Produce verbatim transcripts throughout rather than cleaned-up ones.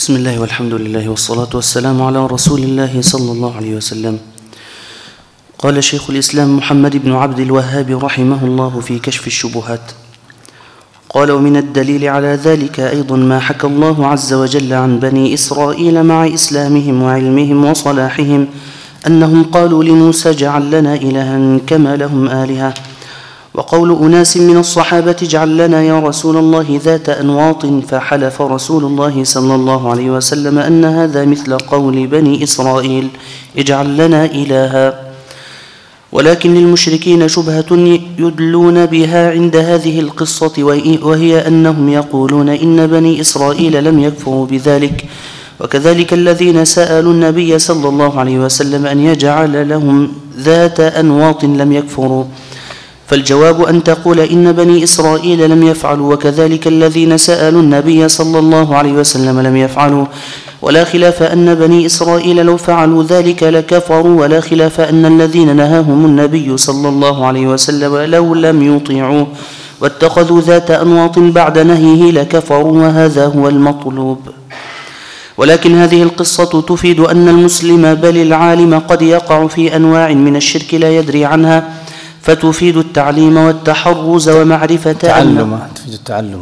بسم الله والحمد لله والصلاة والسلام على رسول الله صلى الله عليه وسلم. قال شيخ الإسلام محمد بن عبد الوهاب رحمه الله في كشف الشبهات قال: ومن الدليل على ذلك أيضا ما حكى الله عز وجل عن بني إسرائيل مع إسلامهم وعلمهم وصلاحهم أنهم قالوا لموسى: اجعل لنا إلها كما لهم آلهة. وقول أناس من الصحابة: اجعل لنا يا رسول الله ذات أنواط، فحلف رسول الله صلى الله عليه وسلم أن هذا مثل قول بني إسرائيل: اجعل لنا إلها. ولكن للمشركين شبهة يدلون بها عند هذه القصة، وهي أنهم يقولون إن بني إسرائيل لم يكفروا بذلك، وكذلك الذين سألوا النبي صلى الله عليه وسلم أن يجعل لهم ذات أنواط لم يكفروا. فالجواب أن تقول إن بني إسرائيل لم يفعلوا، وكذلك الذين سألوا النبي صلى الله عليه وسلم لم يفعلوا، ولا خلاف أن بني إسرائيل لو فعلوا ذلك لكفروا، ولا خلاف أن الذين نهاهم النبي صلى الله عليه وسلم لو لم يطيعوه واتخذوا ذات أنواط بعد نهيه لكفروا، وهذا هو المطلوب. ولكن هذه القصة تفيد أن المسلم بل العالم قد يقع في أنواع من الشرك لا يدري عنها، فتفيد التعليم والتحرز ومعرفة تعلم تفيد التعلم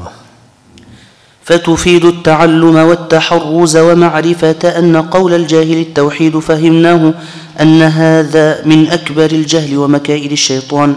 فتفيد التعلم والتحرز ومعرفة أن قول الجاهل التوحيد فهمناه أن هذا من أكبر الجهل ومكائد الشيطان.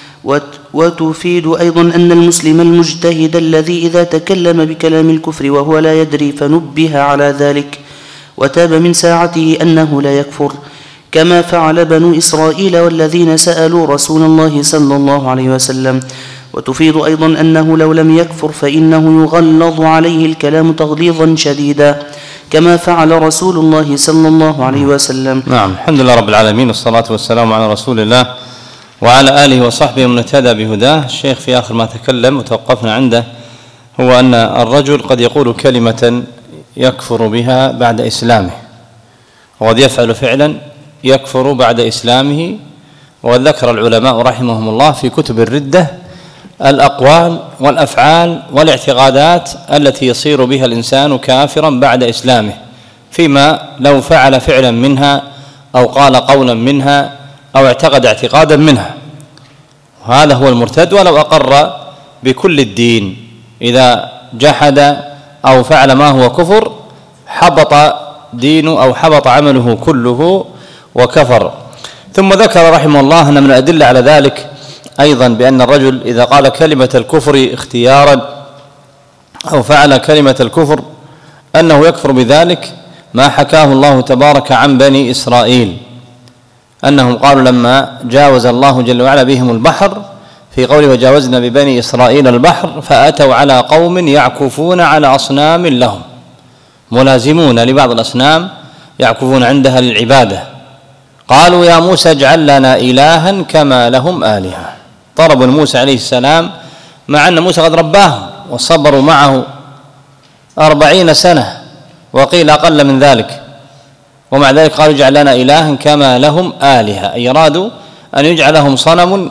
وتفيد أيضا أن المسلم المجتهد الذي إذا تكلم بكلام الكفر وهو لا يدري فنبه على ذلك وتاب من ساعته أنه لا يكفر، كما فعل بنو إسرائيل والذين سألوا رسول الله صلى الله عليه وسلم. وتفيد أيضا أنه لو لم يكفر فإنه يغلظ عليه الكلام تغليظا شديدا، كما فعل رسول الله صلى الله عليه وسلم. نعم، الحمد لله رب العالمين، والصلاة والسلام على رسول الله وعلى آله وصحبه من اهتدى بهداه. الشيخ في آخر ما تكلم وتوقفنا عنده هو أن الرجل قد يقول كلمة يكفر بها بعد إسلامه، وقد يفعل فعلا يكفر بعد إسلامه. وقد ذكر العلماء رحمهم الله في كتب الردة الأقوال والأفعال والاعتقادات التي يصير بها الإنسان كافرا بعد إسلامه، فيما لو فعل فعلا منها أو قال قولا منها أو اعتقد اعتقادا منها، وهذا هو المرتد. ولو أقر بكل الدين إذا جحد أو فعل ما هو كفر حبط دينه أو حبط عمله كله وكفر. ثم ذكر رحمه الله أن من الأدلة على ذلك أيضا بأن الرجل إذا قال كلمة الكفر اختيارا أو فعل كلمة الكفر أنه يكفر بذلك ما حكاه الله تبارك عن بني إسرائيل، أنهم قالوا لما جاوز الله جل وعلا بهم البحر في قوله: وجاوزنا ببني إسرائيل البحر فأتوا على قوم يعكفون على أصنام لهم، ملازمون لبعض الأصنام يعكفون عندها للعبادة. قالوا: يا موسى اجعل لنا إلها كما لهم آلهة. طلبوا موسى عليه السلام، مع أن موسى قد رباهم وصبروا معه أربعين سنة وقيل أقل من ذلك، ومع ذلك قالوا: اجعل لنا إلها كما لهم آلهة، أي أرادوا أن يجعل لهم صنم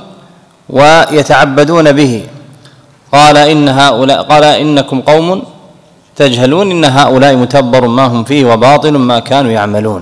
ويتعبدون به. قال إن هؤلاء قال إنكم قوم تجهلون، إن هؤلاء متبر ما هم فيه وباطل ما كانوا يعملون.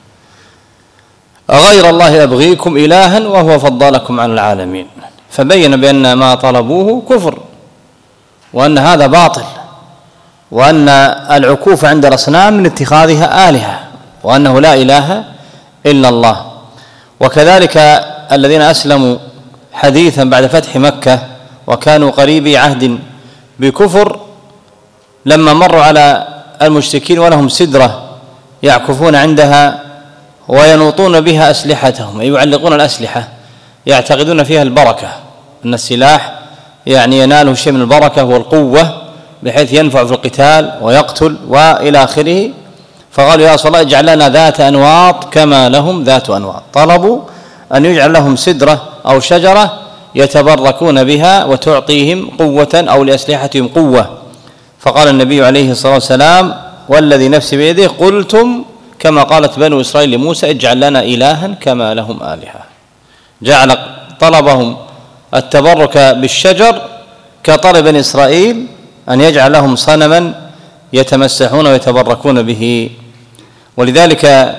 غير الله أبغيكم إلها وهو فضلكم على العالمين. فبين بأن ما طلبوه كفر، وأن هذا باطل، وأن العكوف عند الأصنام من اتخاذها آلهة، وأنه لا إله إلا الله. وكذلك الذين أسلموا حديثا بعد فتح مكة وكانوا قريبي عهد بكفر، لما مروا على المشركين ولهم سدرة يعكفون عندها وينوطون بها أسلحتهم، أي يعلقون الأسلحة يعتقدون فيها البركة، أن السلاح يعني يناله شيء من البركة والقوة بحيث ينفع في القتال ويقتل وإلى آخره. فقالوا: يا رسول الله اجعل لنا ذات أنواط كما لهم ذات أنواط. طلبوا أن يجعل لهم سدرة أو شجرة يتبركون بها وتعطيهم قوة أو لأسلحتهم قوة. فقال النبي عليه الصلاة والسلام: والذي نفسي بيده قلتم كما قالت بنو إسرائيل لموسى اجعل لنا إلها كما لهم آلهة. جعل طلبهم التبرك بالشجر كطلب بني إسرائيل أن يجعل لهم صنما يتمسحون ويتبركون به. ولذلك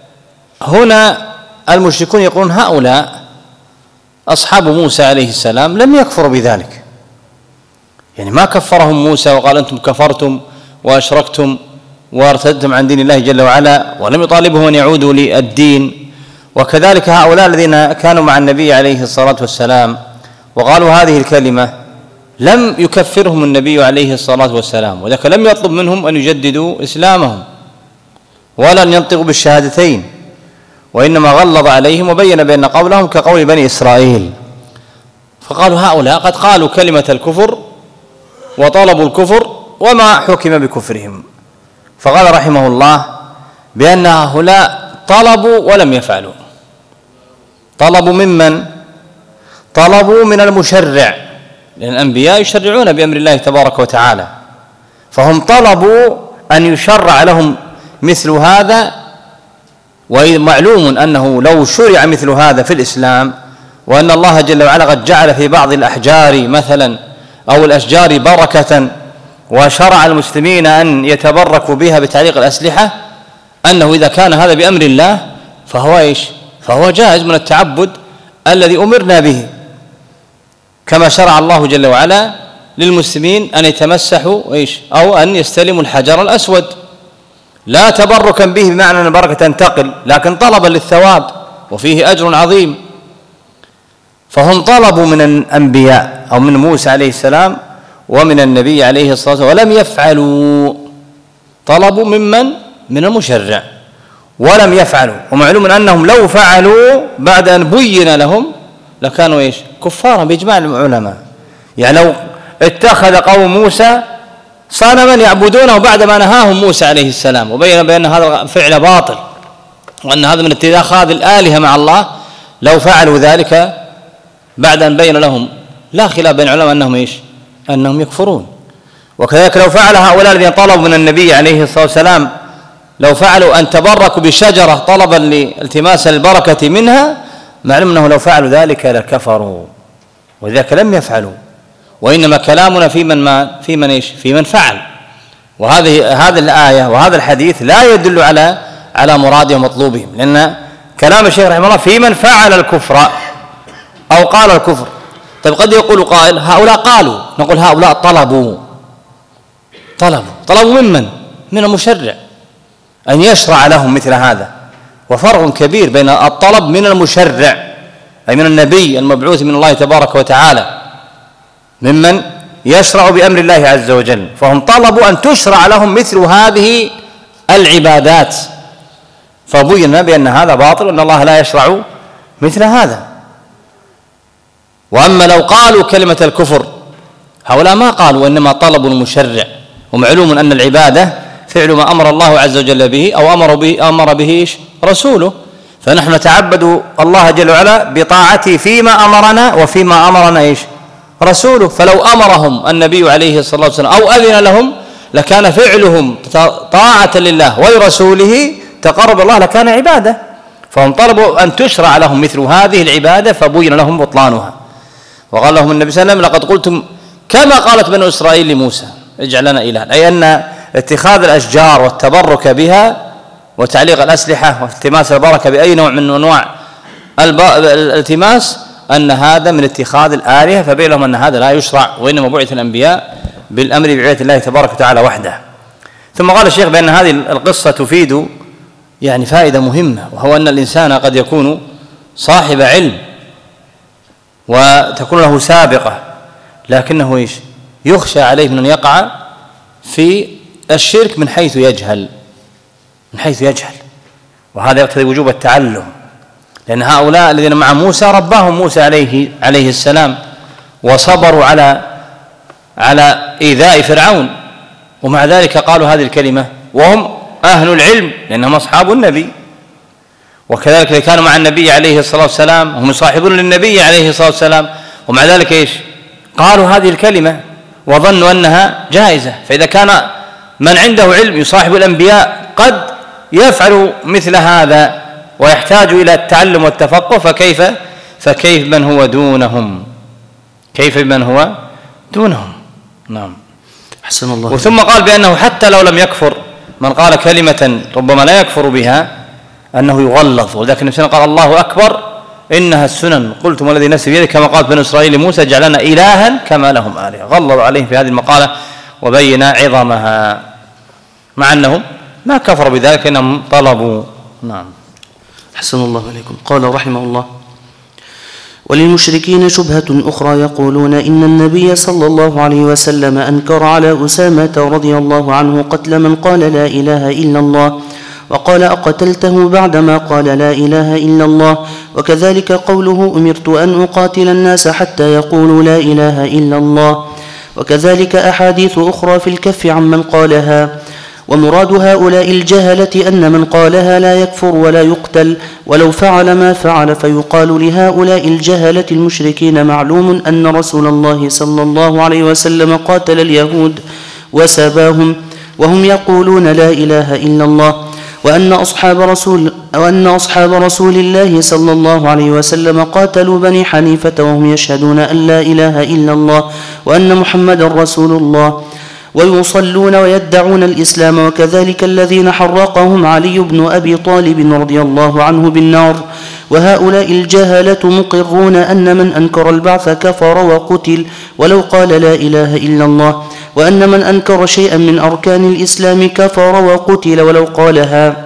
هنا المشركون يقولون هؤلاء أصحاب موسى عليه السلام لم يكفروا بذلك، يعني ما كفرهم موسى وقال أنتم كفرتم وأشركتم وارتدتم عن دين الله جل وعلا، ولم يطالبهم أن يعودوا للدين. وكذلك هؤلاء الذين كانوا مع النبي عليه الصلاة والسلام وقالوا هذه الكلمة لم يكفرهم النبي عليه الصلاة والسلام، وذلك لم يطلب منهم أن يجددوا إسلامهم ولا أن ينطقوا بالشهادتين، وإنما غلظ عليهم وبين بأن قولهم كقول بني إسرائيل. فقالوا هؤلاء قد قالوا كلمة الكفر وطلبوا الكفر وما حكم بكفرهم. فقال رحمه الله بأن هؤلاء طلبوا ولم يفعلوا. طلبوا ممن؟ طلبوا من المشرع، لأن الأنبياء يشرعون بأمر الله تبارك وتعالى، فهم طلبوا أن يشرع لهم مثل هذا. ومعلوم أنه لو شرع مثل هذا في الإسلام، وأن الله جل وعلا قد جعل في بعض الأحجار مثلا أو الأشجار بركة وشرع المسلمين أن يتبركوا بها بتعليق الأسلحة، أنه إذا كان هذا بأمر الله فهو إيش؟ فهو جائز من التعبد الذي أمرنا به، كما شرع الله جل وعلا للمسلمين أن يتمسحوا إيش؟ أو أن يستلموا الحجر الأسود، لا تبركا به بمعنى أن البركة تنتقل، لكن طلبا للثواب وفيه أجر عظيم. فهم طلبوا من الأنبياء أو من موسى عليه السلام ومن النبي عليه الصلاة والسلام ولم يفعلوا. طلبوا ممن؟ من المشرع ولم يفعلوا. ومعلوم أنهم لو فعلوا بعد أن بين لهم لكانوا إيش؟ كفارا بإجماع العلماء. يعني لو اتخذ قوم موسى صنما يعبدونه بعدما نهاهم موسى عليه السلام وبين بأن هذا فعل باطل وأن هذا من اتخاذ الآلهة مع الله، لو فعلوا ذلك بعد أن بين لهم لا خلاف بين العلماء أنهم إيش؟ أنهم يكفرون. وكذلك لو فعل هؤلاء الذين طلبوا من النبي عليه الصلاة والسلام، لو فعلوا أن تبركوا بشجرة طلبا لالتماس البركة منها، معلوم أنه لو فعلوا ذلك لكفروا، وذلك لم يفعلوا. وإنما كلامنا في من ما في من إيش؟ في من فعل. وهذه هذه الآية وهذا الحديث لا يدل على على مرادهم ومطلوبهم، لأن كلام الشيخ رحمه الله في من فعل الكفر أو قال الكفر. طيب قد يقول قائل هؤلاء قالوا، نقول هؤلاء طلبوا طلبوا طلبوا ممن؟ من المشرع أن يشرع لهم مثل هذا. وفرق كبير بين الطلب من المشرع أي من النبي المبعوث من الله تبارك وتعالى ممن يشرع بأمر الله عز وجل. فهم طلبوا أن تشرع لهم مثل هذه العبادات، فبين بأن هذا باطل وأن الله لا يشرع مثل هذا. وأما لو قالوا كلمة الكفر، هؤلاء ما قالوا وإنما طلبوا المشرع. ومعلوم أن العبادة فعل ما أمر الله عز وجل به أو أمر به أمر به رسوله، فنحن نتعبد الله جل وعلا بطاعته فيما أمرنا وفيما أمرنا إيش؟ رسوله. فلو أمرهم النبي عليه الصلاة والسلام أو أذن لهم لكان فعلهم طاعة لله ولرسوله تقرب الله، لكان عبادة. فهم طلبوا أن تشرع لهم مثل هذه العبادة فبين لهم بطلانها. وقال لهم النبي صلى الله عليه وسلم لقد قلتم كما قالت بنو إسرائيل لموسى اجعل لنا إلها، أي أن اتخاذ الأشجار والتبرك بها وتعليق الأسلحة والتماس البركة بأي نوع من أنواع الالتماس أن هذا من اتخاذ الآلهة، فبين لهم أن هذا لا يشرع، وإنما بعث الأنبياء بالأمر بعبادة الله تبارك وتعالى وحده. ثم قال الشيخ بأن هذه القصة تفيد يعني فائدة مهمة، وهو أن الإنسان قد يكون صاحب علم وتكون له سابقة، لكنه إيش؟ يخشى عليه من أن يقع في الشرك من حيث يجهل من حيث يجهل وهذا يقتضي وجوب التعلم، لأن هؤلاء الذين مع موسى رباهم موسى عليه عليه السلام وصبروا على على إيذاء فرعون، ومع ذلك قالوا هذه الكلمة وهم أهل العلم لأنهم أصحاب النبي. وكذلك كانوا مع النبي عليه الصلاة والسلام هم صاحبون للنبي عليه الصلاة والسلام، ومع ذلك إيش؟ قالوا هذه الكلمة وظنوا أنها جائزة. فإذا كان من عنده علم يصاحب الأنبياء قد يفعل مثل هذا ويحتاج إلى التعلم والتفقه، فكيف فكيف من هو دونهم كيف من هو دونهم نعم. أحسن الله. ثم قال بأنه حتى لو لم يكفر من قال كلمة ربما لا يكفر بها أنه يغلظ، ولذلك النبي قال الله أكبر إنها السنن، قلتم والذي نفسي بيده كما قالت بنو إسرائيل لموسى جعلنا إلها كما لهم آلهة. غلظوا عليه في هذه المقالة وبين عظمها، مع أنهم ما كفروا بذلك إنهم طلبوا. نعم. أحسن الله عليكم. قال رحمه الله: وللمشركين شبهة أخرى يقولون إن النبي صلى الله عليه وسلم أنكر على أسامة رضي الله عنه قتل من قال لا إله إلا الله، وقال أقتلته بعدما قال لا إله إلا الله، وكذلك قوله أمرت أن أقاتل الناس حتى يقولوا لا إله إلا الله، وكذلك أحاديث أخرى في الكف عمن قالها. ومراد هؤلاء الجهلة أن من قالها لا يكفر ولا يقتل ولو فعل ما فعل، فيقال لهؤلاء الجهلة المشركين: معلوم أن رسول الله صلى الله عليه وسلم قاتل اليهود وسباهم وهم يقولون لا إله إلا الله، وأن أصحاب رسول, وأن أصحاب رسول الله صلى الله عليه وسلم قاتلوا بني حنيفة وهم يشهدون أن لا إله إلا الله وأن محمد رسول الله، ويصلون ويدعون الإسلام، وكذلك الذين حرقهم علي بن أبي طالب رضي الله عنه بالنار. وهؤلاء الجهلة مقرون أن من أنكر البعث كفر وقتل ولو قال لا إله إلا الله، وأن من أنكر شيئا من أركان الإسلام كفر وقتل ولو قالها،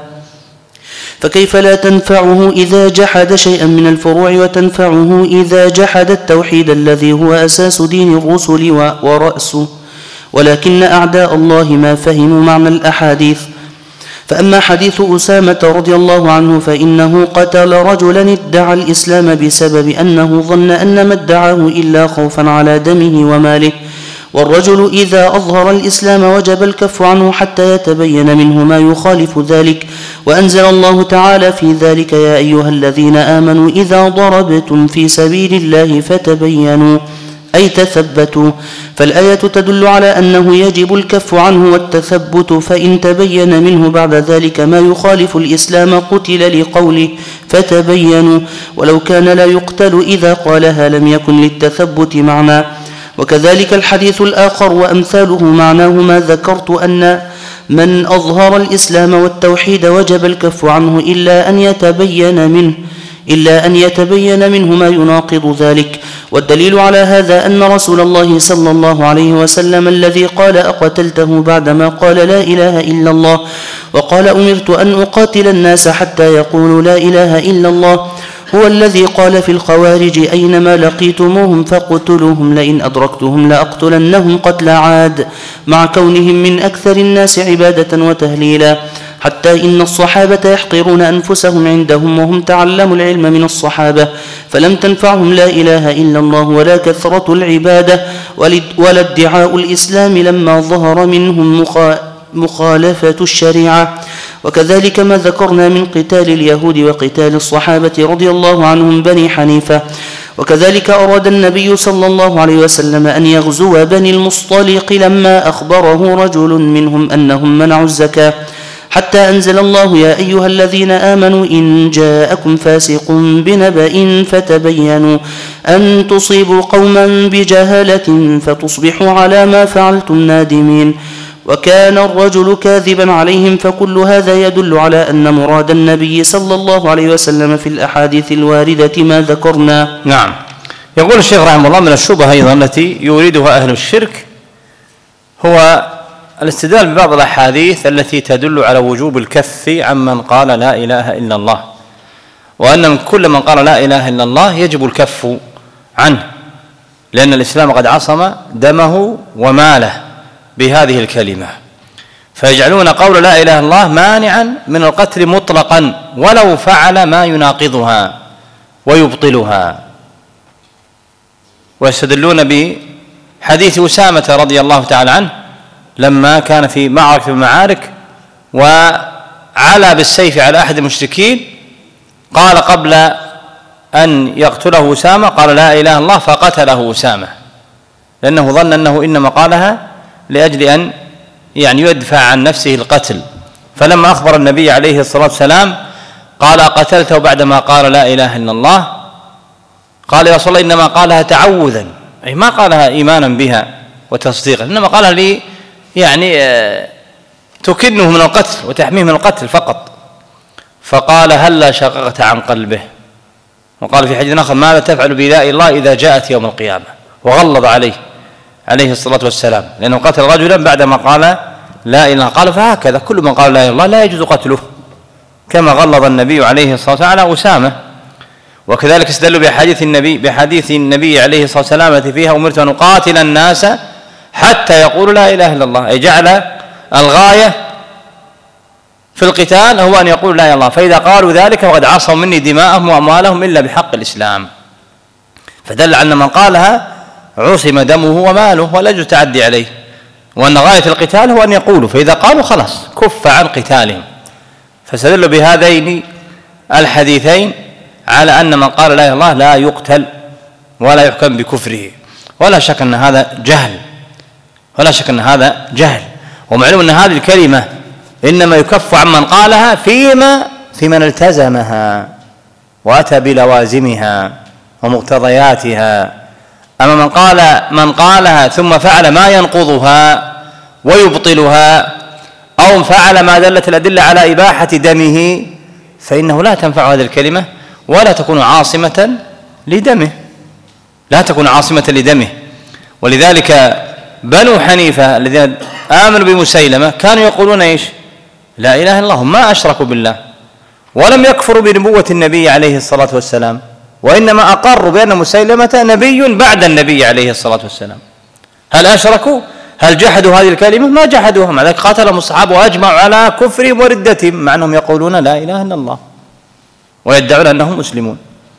فكيف لا تنفعه إذا جحد شيئا من الفروع وتنفعه إذا جحد التوحيد الذي هو أساس دين الرسل ورأسه؟ ولكن أعداء الله ما فهموا معنى الأحاديث. فأما حديث أسامة رضي الله عنه فإنه قتل رجلا ادعى الإسلام بسبب أنه ظن أن ما ادعاه إلا خوفا على دمه وماله، والرجل إذا أظهر الإسلام وجب الكف عنه حتى يتبين منه ما يخالف ذلك. وأنزل الله تعالى في ذلك: يا أيها الذين آمنوا إذا ضربتم في سبيل الله فتبينوا، أي تثبتوا. فالآية تدل على أنه يجب الكف عنه والتثبت، فإن تبين منه بعد ذلك ما يخالف الإسلام قتل لقوله فتبينوا، ولو كان لا يقتل إذا قالها لم يكن للتثبت معنى. وكذلك الحديث الآخر وأمثاله معناه ما ذكرت، أن من أظهر الإسلام والتوحيد وجب الكف عنه إلا أن يتبين منه إلا أن يتبين منه ما يناقض ذلك. والدليل على هذا أن رسول الله صلى الله عليه وسلم الذي قال أقتلته بعدما قال لا إله إلا الله وقال أمرت أن أقاتل الناس حتى يقولوا لا إله إلا الله هو الذي قال في الخوارج: أينما لقيتموهم فاقتلوهم، لئن أدركتهم لأقتلنهم قتل عاد، مع كونهم من أكثر الناس عبادة وتهليلا، حتى إن الصحابة يحقرون أنفسهم عندهم وهم تعلموا العلم من الصحابة، فلم تنفعهم لا إله إلا الله ولا كثرة العبادة ولا ادعاء الإسلام لما ظهر منهم مخالفة الشريعة. وكذلك ما ذكرنا من قتال اليهود وقتال الصحابة رضي الله عنهم بني حنيفة. وكذلك أراد النبي صلى الله عليه وسلم أن يغزو بني المصطلق لما أخبره رجل منهم أنهم منعوا الزكاة، حتى أنزل الله: يا أيها الذين آمنوا إن جاءكم فاسق بنبأ فتبينوا أن تصيبوا قوما بجهالة فتصبحوا على ما فعلتم نادمين. وكان الرجل كاذبا عليهم. فكل هذا يدل على أن مراد النبي صلى الله عليه وسلم في الأحاديث الواردة ما ذكرنا. نعم. يقول الشيخ رحمه الله: من الشبهة أيضا التي يريدها أهل الشرك هو الاستدلال ببعض الأحاديث التي تدل على وجوب الكف عمن قال لا إله إلا الله، وأن من كل من قال لا إله إلا الله يجب الكف عنه، لأن الإسلام قد عصم دمه وماله بهذه الكلمة، فيجعلون قول لا إله إلا الله مانعا من القتل مطلقا ولو فعل ما يناقضها ويبطلها. ويستدلون بحديث أسامة رضي الله تعالى عنه لما كان في معركة المعارك وعلى بالسيف على أحد المشركين، قال قبل أن يقتله أسامة قال لا إله إلا الله فقتله أسامة، لأنه ظن أنه إنما قالها لأجل أن يعني يدفع عن نفسه القتل. فلما أخبر النبي عليه الصلاة والسلام قال قتلته بعدما قال لا إله إلا الله، قال يا رسول الله إنما قالها تعوذا، أي ما قالها إيمانا بها وتصديقا، إنما قالها يعني تكنه من القتل وتحميه من القتل فقط. فقال هلا شققت عن قلبه. وقال في حديث آخر ماذا تفعل بلا الله إذا جاءت يوم القيامة، وغلظ عليه عليه الصلاة والسلام، لأنه قتل رجلا بعدما قال لا إله. قال فهكذا كل من قال لا إله إلا الله لا يجوز قتله، كما غلظ النبي عليه الصلاة والسلام على أسامة. وكذلك استدلوا بحديث النبي بحديث النبي عليه الصلاة والسلام التي فيها أمرت أن أقاتل الناس حتى يقولوا لا إله إلا الله، أي جعل الغاية في القتال هو أن يقولوا لا إله إلا الله، فإذا قالوا ذلك فقد عصوا مني دماءهم وأموالهم إلا بحق الإسلام. فدل على من قالها عصم دمه وماله ولا يجوز التعدي عليه، وأن غاية القتال هو أن يقولوا، فإذا قالوا خلاص كف عن قتالهم. فاستدلوا بهذين الحديثين على أن من قال لا إله إلا الله لا يقتل ولا يحكم بكفره. ولا شك أن هذا جهل، ولا شك أن هذا جهل. ومعلوم أن هذه الكلمة إنما يكف عمن قالها فيما في من التزمها وأتى بلوازمها ومقتضياتها. أما من قال من قالها ثم فعل ما ينقضها ويبطلها أو فعل ما دلت الأدلة على إباحة دمه فإنه لا تنفع هذه الكلمة ولا تكون عاصمة لدمه، لا تكون عاصمة لدمه. ولذلك بنو حنيفة الذين آمنوا بمسيلمة كانوا يقولون إيش؟ لا إله إلا الله، ما أشركوا بالله ولم يكفروا بنبوة النبي عليه الصلاة والسلام، وإنما أقروا بأن مسيلمة نبي بعد النبي عليه الصلاة والسلام. هل أشركوا؟ هل جحدوا هذه الكلمة؟ ما جحدوها، مع ذلك قاتلهم الصحابة وأجمعوا على كفرهم وردتهم مع أنهم يقولون لا إله إلا الله ويدعون أنهم مسلمون.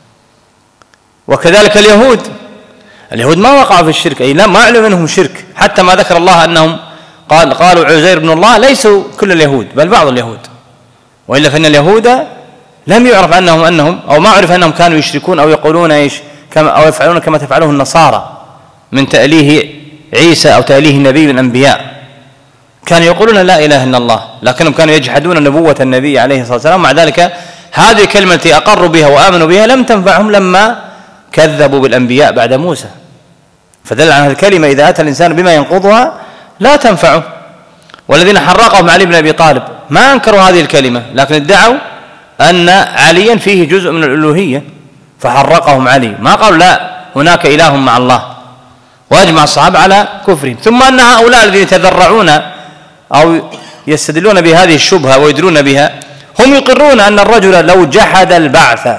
وكذلك اليهود، اليهود ما وقعوا في الشرك، أي لا ما علم منهم شرك، حتى ما ذكر الله أنهم قال قالوا عزير بن الله، ليسوا كل اليهود بل بعض اليهود، وإلا فإن اليهود لم يعرف أنهم أنهم أو ما عرف أنهم كانوا يشركون أو يقولون إيش كما أو يفعلون كما تفعله النصارى من تأليه عيسى أو تأليه النبي من الأنبياء. كانوا يقولون لا إله إلا الله، لكنهم كانوا يجحدون نبوة النبي عليه الصلاة والسلام. مع ذلك هذه الكلمة التي أقروا بها وآمنوا بها لم تنفعهم لما كذبوا بالأنبياء بعد موسى. فدل على الكلمة إذا أتى الإنسان بما ينقضها لا تنفعه. والذين حرقهم علي بن أبي طالب ما أنكروا هذه الكلمة، لكن ادعوا أن عليا فيه جزء من الألوهية فحرقهم علي، ما قالوا لا هناك إله مع الله، وأجمع الصحابة على كفرهم. ثم أن هؤلاء الذين يتذرعون أو يستدلون بهذه الشبهة ويدرون بها هم يقرون أن الرجل لو جحد البعث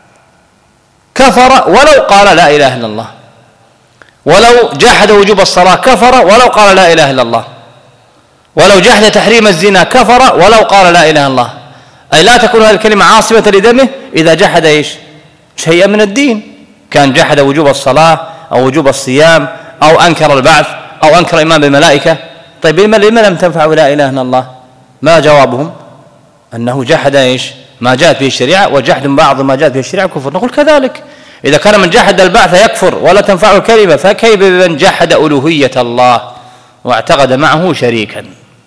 كفر ولو قال لا إله إلا الله، ولو جحد وجوب الصلاة كفر ولو قال لا إله إلا الله، ولو جحد تحريم الزنا كفر ولو قال لا إله إلا الله. أي لا تكون هذه الكلمة عاصمة لدمه إذا جحد إيش؟ شيئا من الدين، كان جحد وجوب الصلاة أو وجوب الصيام أو أنكر البعث أو أنكر إيمان بالملائكة. طيب لما لم تنفع لا إله إلا الله؟ ما جوابهم؟ أنه جحد إيش؟ ما جاءت به الشريعة، وجحد بعض ما جاءت به الشريعة كفر. نقول كذلك إذا كان من جحد البعث يكفر ولا تنفعه الكلمة، فكيف بمن جحد ألوهية الله واعتقد معه شريكا؟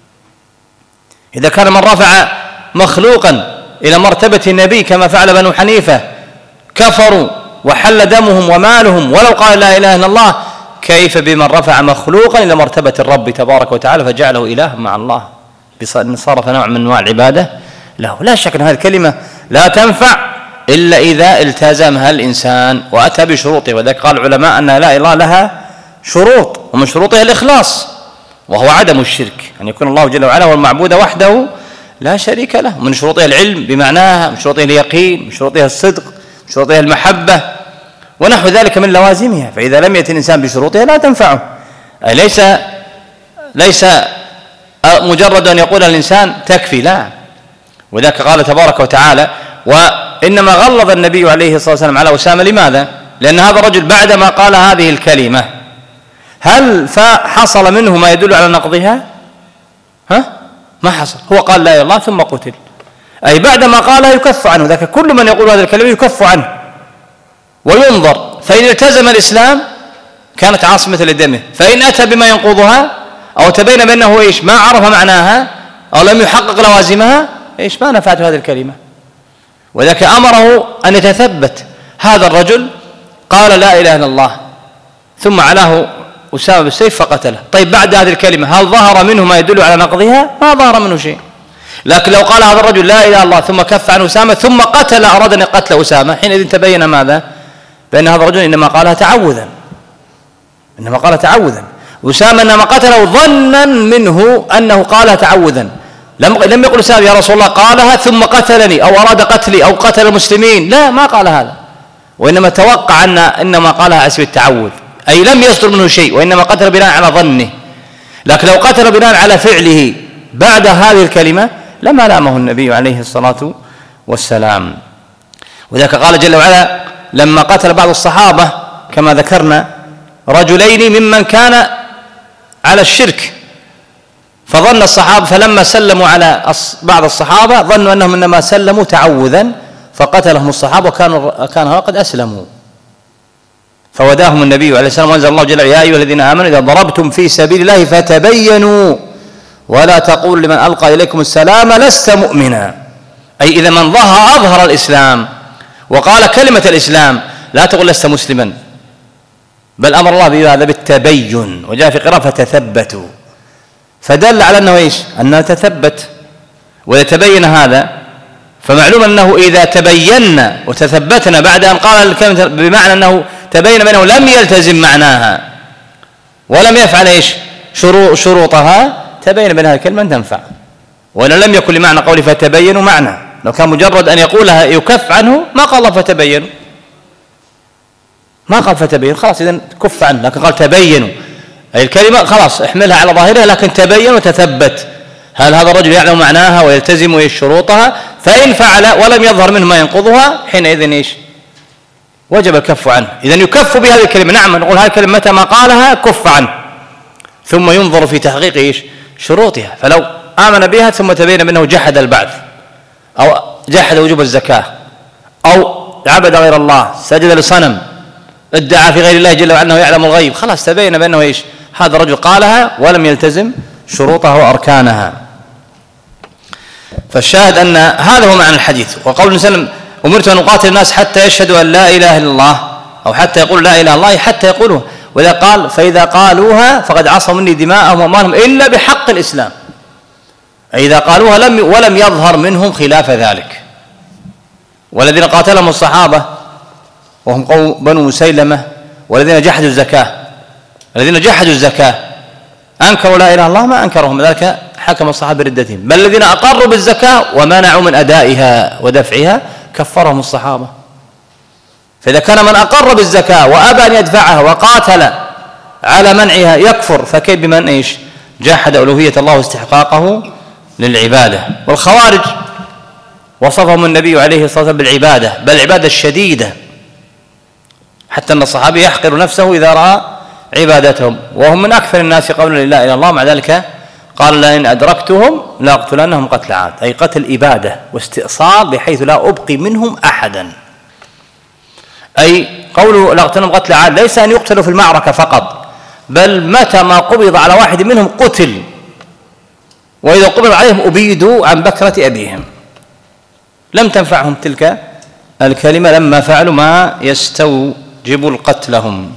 إذا كان من رفع مخلوقا إلى مرتبة النبي كما فعل بنو حنيفة كفروا وحل دمهم ومالهم ولو قال لا إله إلا الله، كيف بمن رفع مخلوقا إلى مرتبة الرب تبارك وتعالى فجعله إله مع الله، صرف نوع من أنواع العبادة له؟ لا شك أن هذه الكلمة لا تنفع إلا إذا التزمها الإنسان وأتى بشروطه. وذلك قال العلماء أن لا إله إلا الله لها شروط، ومن شروطها الإخلاص، وهو عدم الشرك، أن يكون الله جل وعلا هو المعبود وحده لا شريك له. من شروطها العلم بمعناها، من شروطها اليقين، من شروطها الصدق، من شروطها المحبة ونحو ذلك من لوازمها. فإذا لم يأتي الإنسان بشروطها لا تنفعه. أي ليس ليس مجرد أن يقول الإنسان تكفي، لا. وذلك قال تبارك وتعالى وإنما غلظ النبي عليه الصلاة والسلام على أسامة. لماذا؟ لأن هذا الرجل بعدما قال هذه الكلمة هل فحصل منه ما يدل على نقضها؟ ها؟ ما حصل. هو قال لا إله إلا الله ثم قتل، أي بعدما قالها يكف عنه. ذاك كل من يقول هذه الكلمة يكف عنه وينظر، فإن التزم الإسلام كانت عاصمة لدمه، فإن أتى بما ينقضها أو تبين بأنه إيش ما عرف معناها أو لم يحقق لوازمها إيش ما نفعته هذه الكلمة. وذاك أمره أن يتثبت. هذا الرجل قال لا إله إلا الله ثم علاه أسامة بالسيف فقتله. طيب بعد هذه الكلمة هل ظهر منه ما يدل على نقضها؟ ما ظهر منه شيء. لكن لو قال هذا الرجل لا إله إلا الله ثم كف عن أسامة ثم قتل أراد أن يقتل أسامة، حينئذ تبين ماذا؟ بأن هذا الرجل إنما قالها تعوذا، إنما قال تعوذا. أسامة إنما قتله ظنا منه أنه قالها تعوذا، لم لم يقل أسامة يا رسول الله قالها ثم قتلني أو أراد قتلي أو قتل المسلمين، لا، ما قال هذا، وإنما توقع أن إنما قالها على سبيل التعوذ، أي لم يصدر منه شيء وإنما قتل بناء على ظنه. لكن لو قتل بناء على فعله بعد هذه الكلمة لما لامه النبي عليه الصلاة والسلام. وذلك قال جل وعلا لما قتل بعض الصحابة كما ذكرنا رجلين ممن كان على الشرك، فظن الصحابة فلما سلموا على بعض الصحابة ظنوا أنهم إنما سلموا تعوذا فقتلهم الصحابة وكانوا كانوا قد أسلموا، فوداهم النبي عليه السلام وأنزل الله جل وعلا يا أيها الذين آمنوا إذا ضربتم في سبيل الله فتبينوا ولا تقولوا لمن ألقى إليكم السلام لست مؤمنا، أي إذا من ظهر أظهر الإسلام وقال كلمة الإسلام لا تقول لست مسلما، بل أمر الله بهذا بالتبين، وجاء في قراءة فتثبتوا، فدل على أنه إيش؟ أنه تثبت ويتبين هذا. فمعلوم أنه إذا تبينا وتثبتنا بعد أن قال الكلمة بمعنى أنه تبين بأنه لم يلتزم معناها ولم يفعل إيش؟ شروطها، تبين بأن هذه الكلمة تنفع، وإن لم يكن لمعنى قوله فتبينوا معنى، لو كان مجرد أن يقولها يكف عنه ما قال فتبينوا، ما قال فتبينوا خلاص إذن كف عنه، لكن قال تبينوا، أي الكلمة خلاص احملها على ظاهرها لكن تبين وتثبت هل هذا الرجل يعلم معناها ويلتزم شروطها، فإن فعل ولم يظهر منه ما ينقضها حينئذ إيش؟ وجب الكف عنه. إذن يكف بهذه الكلمة، نعم نقول هذه الكلمة متى ما قالها كف عنه، ثم ينظر في تحقيق إيش؟ شروطها. فلو آمن بها ثم تبين منه جحد البعث أو جحد وجوب الزكاة أو عبد غير الله سجد لصنم ادعى في غير الله جل وعلا أنه يعلم الغيب، خلاص تبين بأنه إيش؟ هذا الرجل قالها ولم يلتزم شروطها وأركانها. فالشاهد أن هذا هو معنى الحديث. وقول النبي صلى الله عليه وسلم أمرت أن أقاتل الناس حتى يشهدوا أن لا إله إلا الله أو حتى يقولوا لا إله إلا الله، حتى يقولوا، وإذا قال فإذا قالوها فقد عصموا مني دماءهم وأموالهم إلا بحق الإسلام، أي إذا قالوها لم ولم يظهر منهم خلاف ذلك. والذين قاتلهم الصحابة وهم قوم بنو مسيلمة والذين جحدوا الزكاة، الذين جحدوا الزكاة أنكروا لا إله إلا الله ما أنكرهم، ذلك حكم الصحابة بردتهم، بل الذين أقروا بالزكاة ومنعوا من أدائها ودفعها كفرهم الصحابة. فإذا كان من أقر بالزكاة وأبى أن يدفعها وقاتل على منعها يكفر، فكيف بمن إيش؟ جحد ألوهية الله واستحقاقه للعبادة. والخوارج وصفهم النبي عليه الصلاة والسلام بالعبادة، بل العبادة الشديدة، حتى أن الصحابي يحقر نفسه إذا رأى عبادتهم، وهم من أكثر الناس قولا لا إله إلا الله، مع ذلك قال لئن أدركتهم لأقتلنهم قتل عاد، أي قتل إبادة واستئصال بحيث لا أبقي منهم أحدا. أي قوله لأقتلنهم قتل عاد ليس أن يقتلوا في المعركة فقط، بل متى ما قبض على واحد منهم قتل، وإذا قبض عليهم أبيدوا عن بكرة أبيهم. لم تنفعهم تلك الكلمة لما فعلوا ما يستوجب القتلهم.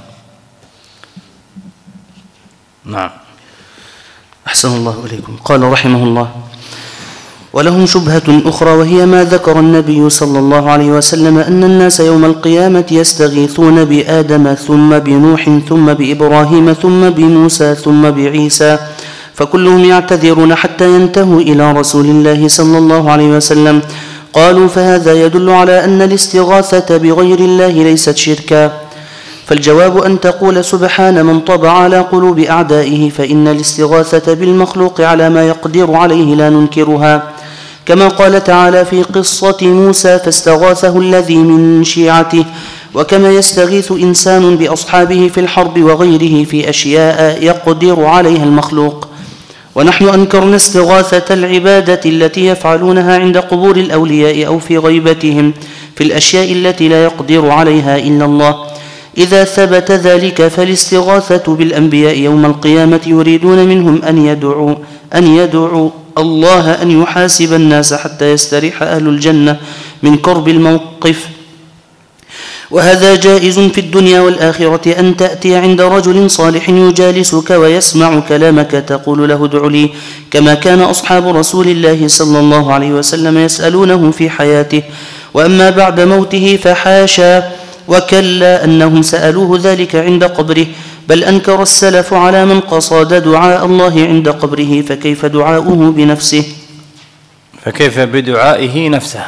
نعم. أحسن الله إليكم. قال رحمه الله: ولهم شبهة أخرى، وهي ما ذكر النبي صلى الله عليه وسلم أن الناس يوم القيامة يستغيثون بآدم ثم بنوح ثم بإبراهيم ثم بموسى ثم بعيسى، فكلهم يعتذرون حتى ينتهوا إلى رسول الله صلى الله عليه وسلم. قالوا: فهذا يدل على أن الاستغاثة بغير الله ليست شركا. فالجواب أن تقول: سبحان من طبع على قلوب أعدائه، فإن الاستغاثة بالمخلوق على ما يقدر عليه لا ننكرها، كما قال تعالى في قصة موسى: فاستغاثه الذي من شيعته، وكما يستغيث إنسان بأصحابه في الحرب وغيره في أشياء يقدر عليها المخلوق. ونحن أنكرنا استغاثة العبادة التي يفعلونها عند قبور الأولياء أو في غيبتهم في الأشياء التي لا يقدر عليها إلا الله. إذا ثبت ذلك فالاستغاثة بالأنبياء يوم القيامة يريدون منهم أن يدعوا أن يدعوا الله أن يحاسب الناس حتى يستريح أهل الجنة من كرب الموقف. وهذا جائز في الدنيا والآخرة، أن تأتي عند رجل صالح يجالسك ويسمع كلامك تقول له ادع لي، كما كان أصحاب رسول الله صلى الله عليه وسلم يسألونه في حياته، وأما بعد موته فحاشا وكلا أنهم سألوه ذلك عند قبره، بل أنكر السلف على من قصد دعاء الله عند قبره، فكيف دعاؤه بنفسه؟ فكيف بدعائه نفسه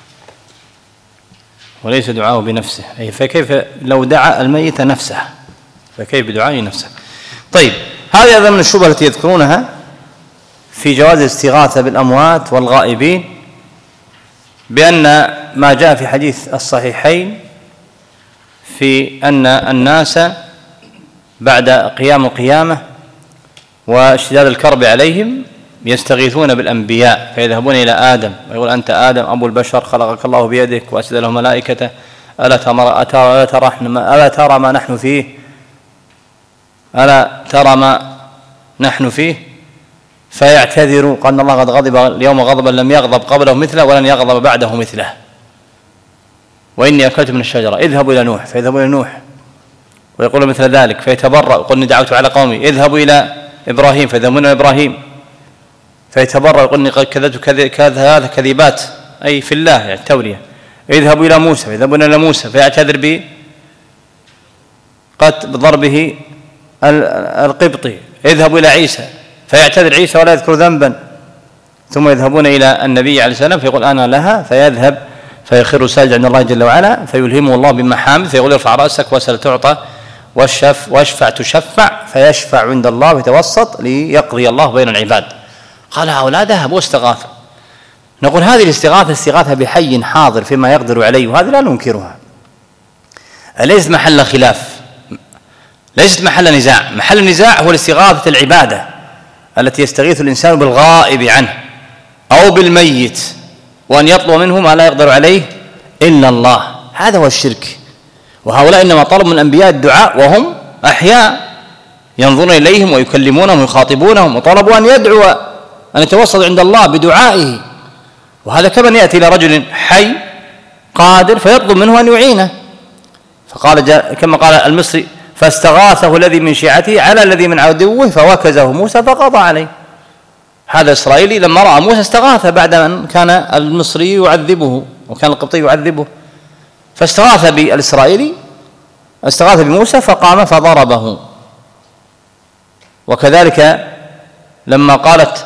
وليس دعاءه بنفسه، أي فكيف لو دعا الميت نفسه، فكيف بدعائه نفسه. طيب، هذه أيضا من الشبهة التي يذكرونها في جواز الاستغاثة بالأموات والغائبين، بأن ما جاء في حديث الصحيحين في أن الناس بعد قيام القيامة واشتداد الكرب عليهم يستغيثون بالأنبياء، فيذهبون إلى آدم ويقول أنت آدم أبو البشر خلقك الله بيدك وأسجد له ملائكته، ألا ترى ألا ترى ألا ترى ما نحن فيه ألا ترى ما نحن فيه فيعتذروا، قال إن الله قد غضب اليوم غضبا لم يغضب قبله مثله ولن يغضب بعده مثله، وإني أكلت من الشجرة، اذهبوا إلى نوح، فيذهبوا إلى نوح ويقول مثل ذلك، فيتبرأ يقول إني دعوت على قومي، اذهبوا إلى إبراهيم، فيذهبون إلى إبراهيم فيتبرأ يقول إني قد كذبت هذا كذبات، أي في الله يعني التورية، اذهبوا إلى موسى، فيذهبون إلى موسى فيعتذر ب قد بضربه القبطي، اذهبوا إلى عيسى فيعتذر عيسى ولا يذكر ذنبا، ثم يذهبون إلى النبي عليه السلام فيقول أنا لها، فيذهب فيخر ساجدا عند الله جل وعلا، فيلهمه الله بمحامد، فيقول ارفع رأسك واسأل تعطى واشف واشفع تشفع، فيشفع عند الله ويتوسط ليقضي الله بين العباد. قال هؤلاء ذهبوا واستغاثوا. نقول هذه الاستغاثة استغاثة بحي حاضر فيما يقدر عليه، وهذه لا ننكرها، ليست محل خلاف، ليست محل نزاع. محل النزاع هو الاستغاثة العبادة التي يستغيث الإنسان بالغائب عنه أو بالميت، وأن يطلب منه ما لا يقدر عليه إلا الله، هذا هو الشرك. وهؤلاء إنما طلبوا من الأنبياء الدعاء وهم أحياء، ينظرون إليهم ويكلمونهم ويخاطبونهم، وطلبوا أن يدعو أن يتوسط عند الله بدعائه، وهذا كمن يأتي إلى رجل حي قادر فيطلب منه أن يعينه، فقال كما قال المصري فاستغاثه الذي من شيعته على الذي من عدوه فوكزه موسى فقضى عليه. هذا إسرائيلي لما رأى موسى استغاث بعد أن كان المصري يعذبه وكان القبطي يعذبه، فاستغاث بالإسرائيلي، استغاث بموسى فقام فضربه. وكذلك لما قالت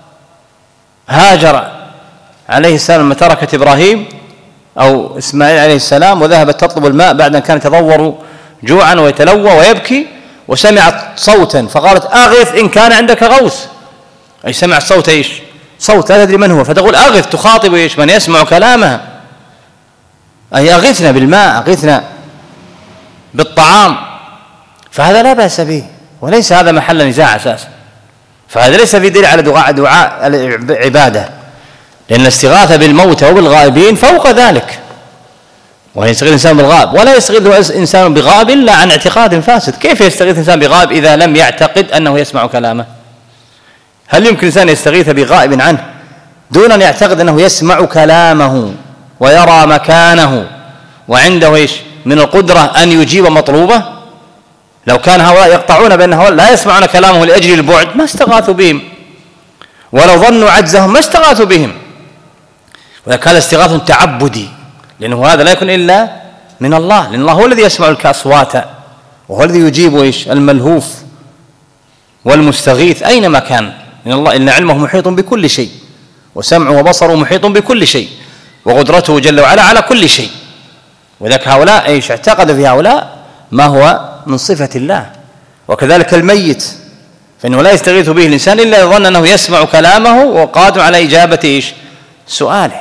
هاجر عليه السلام لما تركت إبراهيم أو إسماعيل عليه السلام وذهبت تطلب الماء بعد أن كان يتضور جوعا ويتلوى ويبكي، وسمعت صوتا فقالت أغث إن كان عندك غوث، أي سمعت صوت إيش؟ صوت لا تدري من هو، فتقول أغث، تخاطب إيش؟ من يسمع كلامها، أي أغثنا بالماء، أغثنا بالطعام، فهذا لا بأس به، وليس هذا محل نزاع أساسا، فهذا ليس في دليل على دعاء دعاء العبادة، لأن الاستغاثة بالموتى وبالغائبين فوق ذلك، وهي يستغيث الإنسان بالغائب، ولا يستغيث إنسان بغائب إلا عن اعتقاد فاسد. كيف يستغيث إنسان بغائب إذا لم يعتقد أنه يسمع كلامه؟ هل يمكن إنسان يستغيث بغائب عنه دون أن يعتقد أنه يسمع كلامه ويرى مكانه وعنده إيش من القدرة أن يجيب مطلوبه؟ لو كان هؤلاء يقطعون بأن هؤلاء لا يسمعون كلامه لأجل البعد ما استغاثوا بهم، ولو ظنوا عجزهم ما استغاثوا بهم، ولكن هذا استغاث تعبدي، لأنه هذا لا يكون إلا من الله، لأن الله هو الذي يسمع الأصوات وهو الذي يجيب إيش الملهوف والمستغيث أينما كان، إن الله إن علمه محيط بكل شيء، وسمعه وبصره محيط بكل شيء، وقدرته جل وعلا على كل شيء. وذلك هؤلاء إيش اعتقد في هؤلاء ما هو من صفة الله. وكذلك الميت فإنه لا يستغيث به الإنسان إلا يظن أنه يسمع كلامه وقادر على إجابة إيش سؤاله.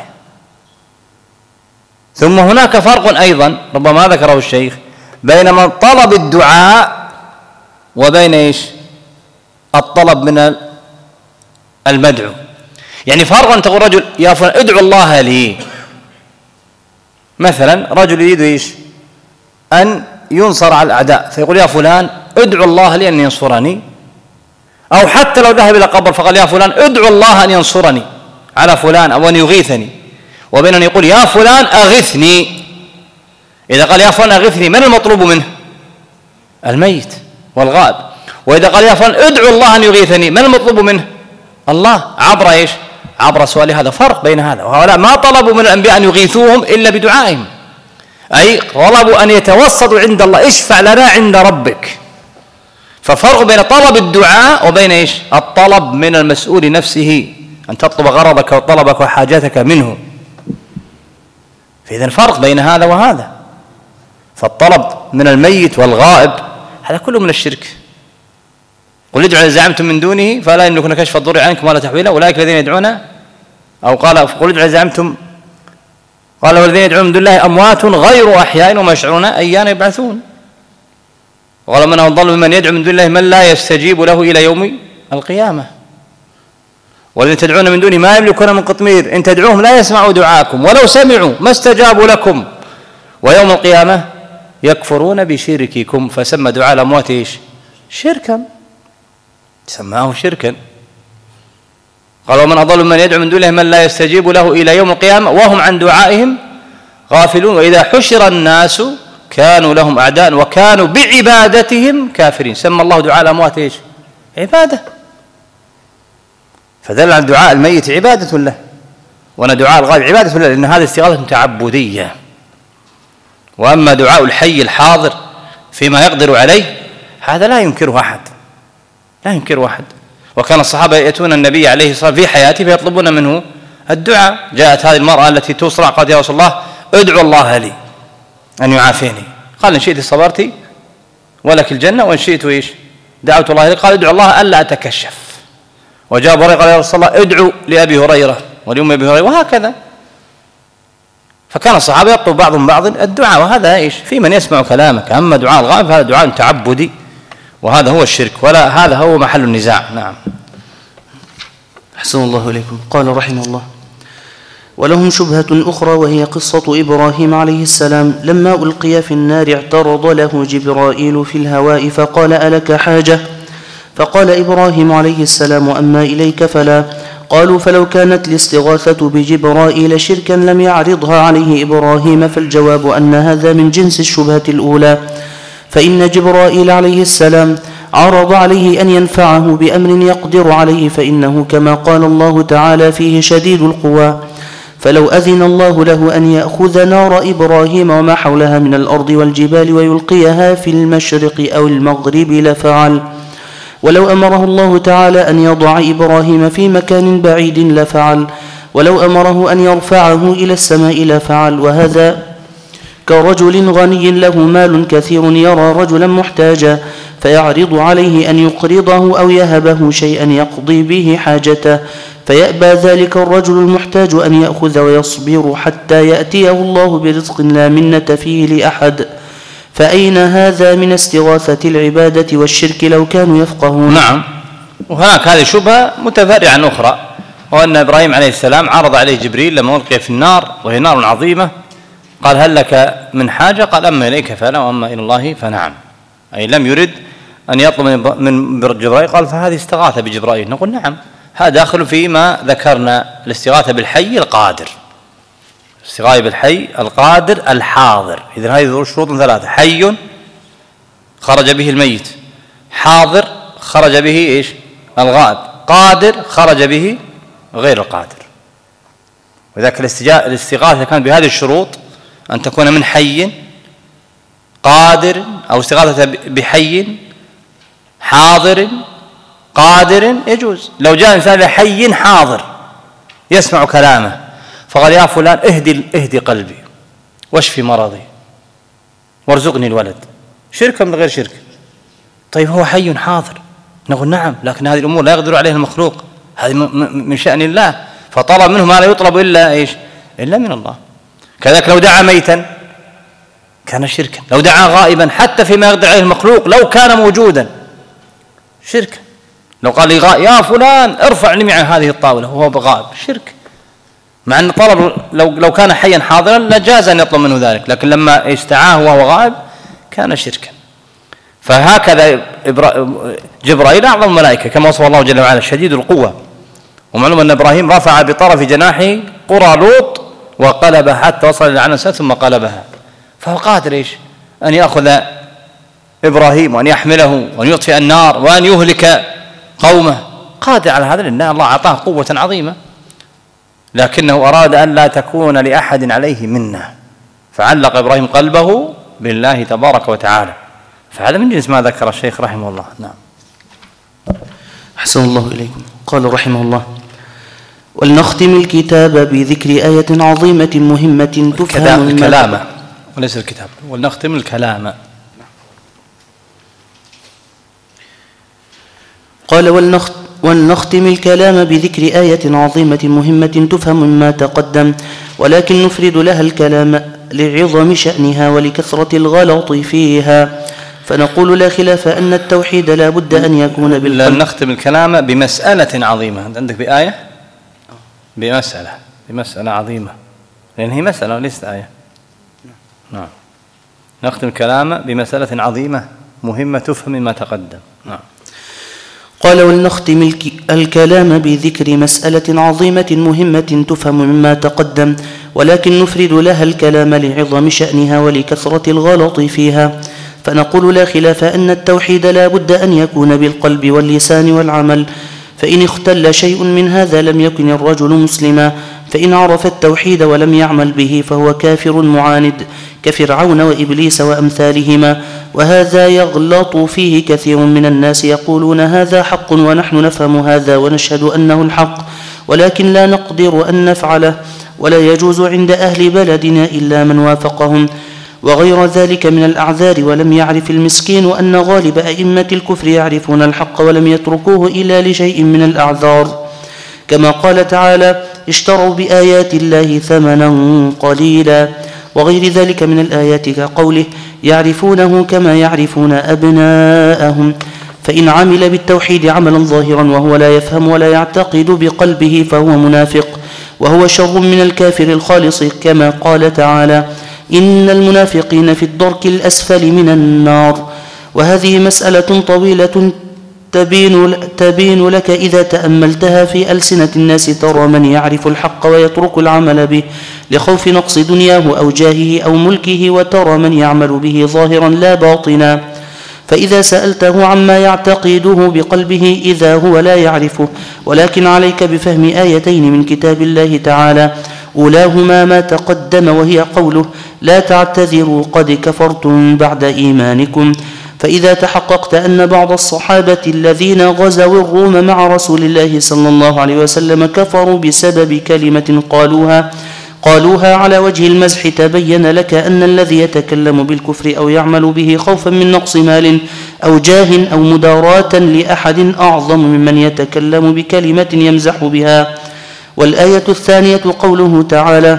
ثم هناك فرق أيضا ربما ذكره الشيخ بين من طلب الدعاء وبين إيش الطلب من المدعو. يعني فرق أن تقول رجل يا فلان ادعو الله لي، مثلا رجل يريد إيش أن ينصر على الأعداء فيقول يا فلان ادعو الله لي أن ينصرني، أو حتى لو ذهب إلى قبر فقال يا فلان ادعو الله أن ينصرني على فلان أو أن يغيثني، وبين أن يقول يا فلان أغثني. إذا قال يا فلان أغثني من المطلوب منه؟ الميت والغائب. وإذا قال يا فلان ادعو الله أن يغيثني من المطلوب منه؟ الله، عبر إيش؟ عبر سؤال. هذا فرق بين هذا، وهؤلاء ما طلبوا من الأنبياء أن يغيثوهم إلا بدعائهم، أي طلبوا أن يتوسطوا عند الله، اشفع لنا عند ربك. ففرق بين طلب الدعاء وبين إيش؟ الطلب من المسؤول نفسه، أن تطلب غرضك وطلبك وحاجتك منه. فإذا فرق بين هذا وهذا. فالطلب من الميت والغائب هذا كله من الشرك. قل ادعوا الذين زعمتم من دونه فلا يملكون كشف الضر عنكم ولا تحويلا أولئك الذين يدعون، أو قال قل ادعوا الذين زعمتم، قال والذين يدعون من دون الله أموات غير أحياء وما يشعرون أيان يبعثون. وقال من أضل ممن يدعو من دون الله من لا يستجيب له إلى يوم القيامة. والذين تدعون من دونه ما يملكون من قطمير إن تدعوهم لا يسمعوا دعاءكم ولو سمعوا ما استجابوا لكم ويوم القيامة يكفرون بشرككم. فسمى دعاء الأموات إيش؟ شركا، سماه شركا. قال ومن أضل من يدعو من دونه من لا يستجيب له إلى يوم القيامة وهم عن دعائهم غافلون وإذا حشر الناس كانوا لهم أعداء وكانوا بعبادتهم كافرين. سمى الله دعاء الأموات إيش؟ عبادة. فدل على دعاء الميت عبادة له، وأن دعاء الغائب عبادة له، لأن هذه استغاثة تعبدية. وأما دعاء الحي الحاضر فيما يقدر عليه هذا لا ينكره أحد، لا ينكره أحد. وكان الصحابة يأتون النبي عليه الصلاة والسلام في حياته فيطلبون منه الدعاء. جاءت هذه المرأة التي تصرع قالت يا رسول الله ادعو الله لي أن يعافيني، قال إن شئت صبرت ولك الجنة وإن شئت إيش دعوت الله لي، قال ادعو الله ألا أتكشف. وجاء أبو هريرة قال يا رسول الله ادعو لأبي هريرة ولأم أبي هريرة، وهكذا. فكان الصحابة يطلب بعضهم بعض الدعاء، وهذا إيش في من يسمع كلامك. أما دعاء الغائب هذا دعاء تعبدي، وهذا هو الشرك، ولا هذا هو محل النزاع. نعم. أحسن الله إليكم. قال رحمه الله ولهم شبهة أخرى وهي قصة إبراهيم عليه السلام لما ألقي في النار اعترض له جبرائيل في الهواء فقال ألك حاجة؟ فقال إبراهيم عليه السلام أما إليك فلا. قالوا فلو كانت الاستغاثة بجبرائيل شركا لم يعرضها عليه إبراهيم، فالجواب أن هذا من جنس الشبهة الأولى، فإن جبرائيل عليه السلام عرض عليه أن ينفعه بأمر يقدر عليه، فإنه كما قال الله تعالى فيه شديد القوى، فلو أذن الله له أن يأخذ نار إبراهيم وما حولها من الأرض والجبال ويلقيها في المشرق أو المغرب لفعل، ولو أمره الله تعالى أن يضع إبراهيم في مكان بعيد لفعل، ولو أمره أن يرفعه إلى السماء لفعل. وهذا كرجل غني له مال كثير يرى رجلا محتاجا فيعرض عليه أن يقرضه أو يهبه شيئا يقضي به حاجته، فيأبى ذلك الرجل المحتاج أن يأخذ ويصبر حتى يأتيه الله برزق لا منة فيه لأحد. فأين هذا من استغاثة العبادة والشرك لو كانوا يفقهون؟ نعم. وهناك هذه شبهة متفرعة عن أخرى، وأن إبراهيم عليه السلام عرض عليه جبريل لما ألقي في النار وهي نار عظيمة، قال هل لك من حاجة؟ قال أما إليك فلا وأما إلى الله فنعم، أي لم يرد أن يطلب من جبرائيل. قال فهذه استغاثة بجبرائيل، نقول نعم، هذا داخل فيما ذكرنا، الاستغاثة بالحي القادر، الاستغاثة بالحي القادر الحاضر. إذن هذه شروط ثلاثة: حي خرج به الميت، حاضر خرج به إيش الغائب، قادر خرج به غير القادر. وذلك الاستغاثة كانت بهذه الشروط، أن تكون من حي قادر، أو استغاثة بحي حاضر قادر يجوز. لو جاء إنسان بحي حاضر يسمع كلامه فقال يا فلان اهدي, اهدي قلبي واشفي مرضي وارزقني الولد، شركة من غير شرك. طيب هو حي حاضر، نقول نعم، لكن هذه الأمور لا يقدر عليها المخلوق، هذه من شأن الله، فطلب منه ما لا يطلب إلا إيش إلا من الله. كذلك لو دعا ميتا كان شركا، لو دعا غائبا حتى فيما يقدر عليه المخلوق لو كان موجودا شركا. لو قال لي غائب يا فلان ارفع لي معي هذه الطاولة وهو بغائب، شرك، مع أن طلب لو لو كان حيا حاضرا لجاز أن يطلب منه ذلك، لكن لما استعاه وهو غائب كان شركا. فهكذا جبرائيل أعظم الملائكة كما وصف الله جل وعلا، شديد القوة. ومعلوم أن إبراهيم رفع بطرف جناحه قرى لوط وقلبها حتى وصل إلى عنسة ثم قلبها، فهو قادر إيش أن يأخذ إبراهيم وأن يحمله وأن يطفئ النار وأن يهلك قومه، قادر على هذا لأن الله أعطاه قوة عظيمة، لكنه أراد أن لا تكون لأحد عليه منة، فعلق إبراهيم قلبه بالله تبارك وتعالى. فهذا من جنس ما ذكر الشيخ رحمه الله. نعم. أحسن الله إليكم. قال رحمه الله: ولنختم الكتاب بذكر آية عظيمة مهمة تفهم الكلام وليس الكتاب، ولنختم الكلام. قال: ولنخت ولنختم الكلام بذكر آية عظيمة مهمة تفهم مما تقدم، ولكن نفرد لها الكلام لعظم شأنها ولكثرة الغلط فيها، فنقول لا خلاف أن التوحيد لا بد أن يكون بالقلب. نختم الكلام بمسألة عظيمة. أنت عندك بآية بمسألة بمسألة عظيمة، لأن هي مسألة وليست آية. نعم. نختم الكلام بمسألة عظيمة مهمة تفهم مما تقدم. نعم. قال: ولنختم الكلام بذكر مسألة عظيمة مهمة تفهم مما تقدم، ولكن نفرد لها الكلام لعظم شأنها ولكثرة الغلط فيها، فنقول لا خلاف أن التوحيد لا بد أن يكون بالقلب واللسان والعمل، فإن اختل شيء من هذا لم يكن الرجل مسلما، فإن عرف التوحيد ولم يعمل به فهو كافر معاند كفرعون وإبليس وأمثالهما، وهذا يغلط فيه كثير من الناس، يقولون هذا حق ونحن نفهم هذا ونشهد أنه الحق، ولكن لا نقدر أن نفعله، ولا يجوز عند أهل بلدنا إلا من وافقهم، وغير ذلك من الأعذار. ولم يعرف المسكين أن غالب أئمة الكفر يعرفون الحق ولم يتركوه إلا لشيء من الأعذار، كما قال تعالى: اشتروا بآيات الله ثمنا قليلا، وغير ذلك من الآيات كقوله: يعرفونه كما يعرفون أبناءهم. فإن عمل بالتوحيد عملا ظاهرا وهو لا يفهم ولا يعتقد بقلبه فهو منافق، وهو شر من الكافر الخالص، كما قال تعالى: إن المنافقين في الدرك الأسفل من النار. وهذه مسألة طويلة تبين, تبين لك إذا تأملتها في ألسنة الناس، ترى من يعرف الحق ويترك العمل به لخوف نقص دنياه أو جاهه أو ملكه، وترى من يعمل به ظاهرا لا باطنا، فإذا سألته عما يعتقده بقلبه إذا هو لا يعرفه. ولكن عليك بفهم آيتين من كتاب الله تعالى، أولاهما ما تقدم، وهي قوله: لا تعتذروا قد كفرتم بعد إيمانكم. فإذا تحققت أن بعض الصحابة الذين غزوا الروم مع رسول الله صلى الله عليه وسلم كفروا بسبب كلمة قالوها قالوها على وجه المزح، تبين لك أن الذي يتكلم بالكفر أو يعمل به خوفا من نقص مال أو جاه أو مداراة لأحد أعظم ممن يتكلم بكلمة يمزح بها. والآية الثانية قوله تعالى: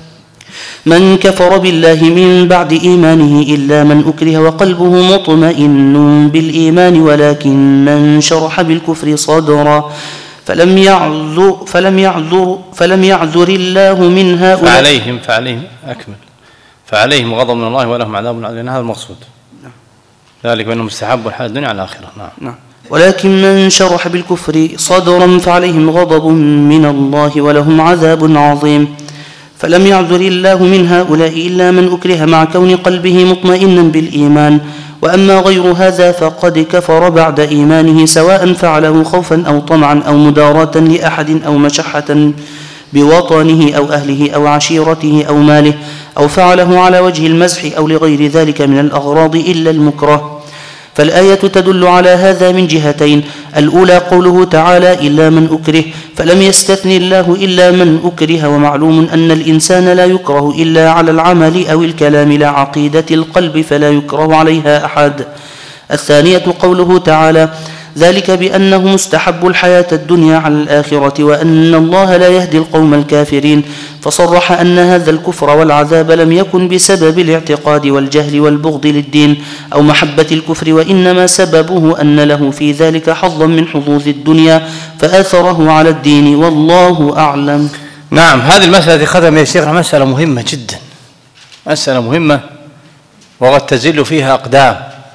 من كفر بالله من بعد إيمانه إلا من أكره وقلبه مطمئن بالإيمان ولكن من شرح بالكفر صدرا فلم يعذر فلم يعذر فلم يعذر الله من هؤلاء فعليهم فعليهم أكمل فعليهم غضب من الله ولهم عذاب عظيم. هذا المقصود، ذلك بأنهم استحبوا الحياة الدنيا على الآخرة. نعم. نعم. ولكن من شرح بالكفر صدرا فعليهم غضب من الله ولهم عذاب عظيم. فلم يعذر الله من هؤلاء إلا من أكره مع كون قلبه مطمئنا بالإيمان، وأما غير هذا فقد كفر بعد إيمانه، سواء فعله خوفا أو طمعا أو مداراة لأحد أو مشحة بوطنه أو أهله أو عشيرته أو ماله، أو فعله على وجه المزح أو لغير ذلك من الأغراض إلا المكره. فالآية تدل على هذا من جهتين: الأولى قوله تعالى: إلا من أكره، فلم يستثن الله إلا من أكره، ومعلوم أن الإنسان لا يكره إلا على العمل أو الكلام لا عقيدة القلب، فلا يكره عليها أحد. الثانية قوله تعالى: ذلك بأنه مستحب الحياة الدنيا على الآخرة، وأن الله لا يهدي القوم الكافرين، فصرح أن هذا الكفر والعذاب لم يكن بسبب الاعتقاد والجهل والبغض للدين أو محبة الكفر، وإنما سببه أن له في ذلك حظا من حظوظ الدنيا فآثره على الدين، والله أعلم. نعم. هذه المسألة ختم يا شيخ مسألة مهمة جدا، مسألة مهمة وقد تزل فيها أقدام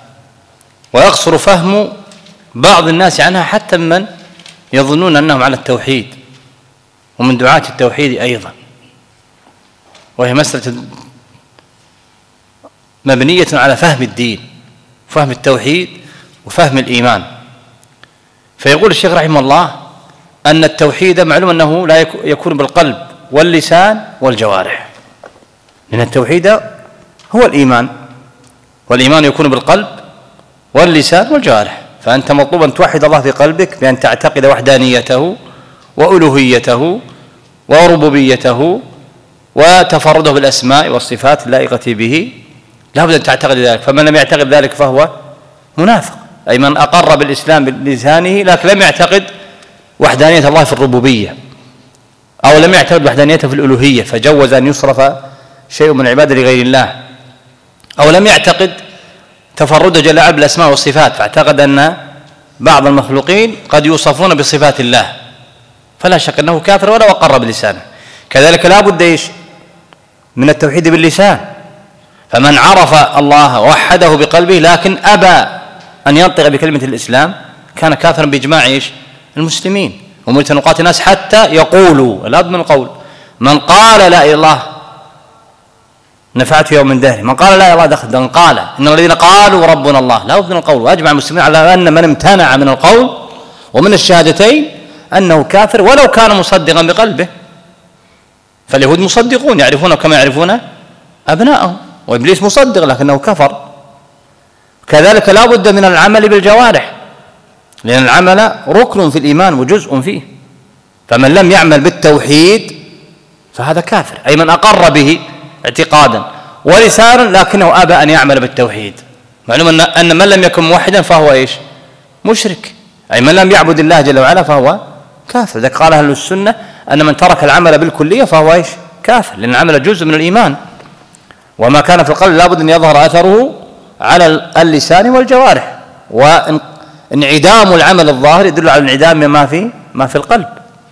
ويقصر فهم بعض الناس عنها، حتى من يظنون أنهم على التوحيد ومن دعاة التوحيد أيضا، وهي مسألة مبنية على فهم الدين، فهم التوحيد وفهم الإيمان. فيقول الشيخ رحمه الله أن التوحيد معلوم أنه لا يكون بالقلب واللسان والجوارح، لأن التوحيد هو الإيمان، والإيمان يكون بالقلب واللسان والجوارح. فأنت مطلوب أن توحد الله في قلبك بأن تعتقد وحدانيته وألوهيته وربوبيته وتفرده بالأسماء والصفات اللائقة به، لا بد أن تعتقد ذلك. فمن لم يعتقد ذلك فهو منافق، أي من أقر بالإسلام بلسانه لكن لم يعتقد وحدانية الله في الربوبية، أو لم يعتقد وحدانيته في الألوهية فجوز أن يصرف شيء من العبادة لغير الله، أو لم يعتقد تفرده جل وعلا بالأسماء والصفات فاعتقد أن بعض المخلوقين قد يوصفون بصفات الله، فلا شك أنه كافر ولو أقر بلسانه. كذلك لا بد إيش من التوحيد باللسان، فمن عرف الله ووحده بقلبه لكن أبى أن ينطق بكلمة الإسلام كان كافرا بإجماع إيش المسلمين. ومريد أن نقاتل الناس حتى يقولوا، لا بد من القول. من قال لا إله إلا الله نفعته يوم من دهره، من قال لا إله إلا الله دخل. من قال إن الذين قالوا ربنا الله، لا بد من القول. وأجمع المسلمين على أن من امتنع من القول ومن الشهادتين أنه كافر ولو كان مصدقا بقلبه. فاليهود مصدقون يعرفونه كما يعرفون أبنائهم، وإبليس مصدق لكنه كفر. كذلك لا بد من العمل بالجوارح، لأن العمل ركن في الإيمان وجزء فيه. فمن لم يعمل بالتوحيد فهذا كافر، أي من أقر به اعتقادا ولسانا لكنه أبى أن يعمل بالتوحيد. معلوم أن من لم يكن موحدا فهو إيش مشرك، أي من لم يعبد الله جل وعلا فهو كافر. ذلك قال أهل السنة أن من ترك العمل بالكلية فهو إيش كافر، لأن العمل جزء من الإيمان، وما كان في القلب لابد أن يظهر أثره على اللسان والجوارح. وانعدام العمل الظاهر يدل على انعدام ما في ما في القلب.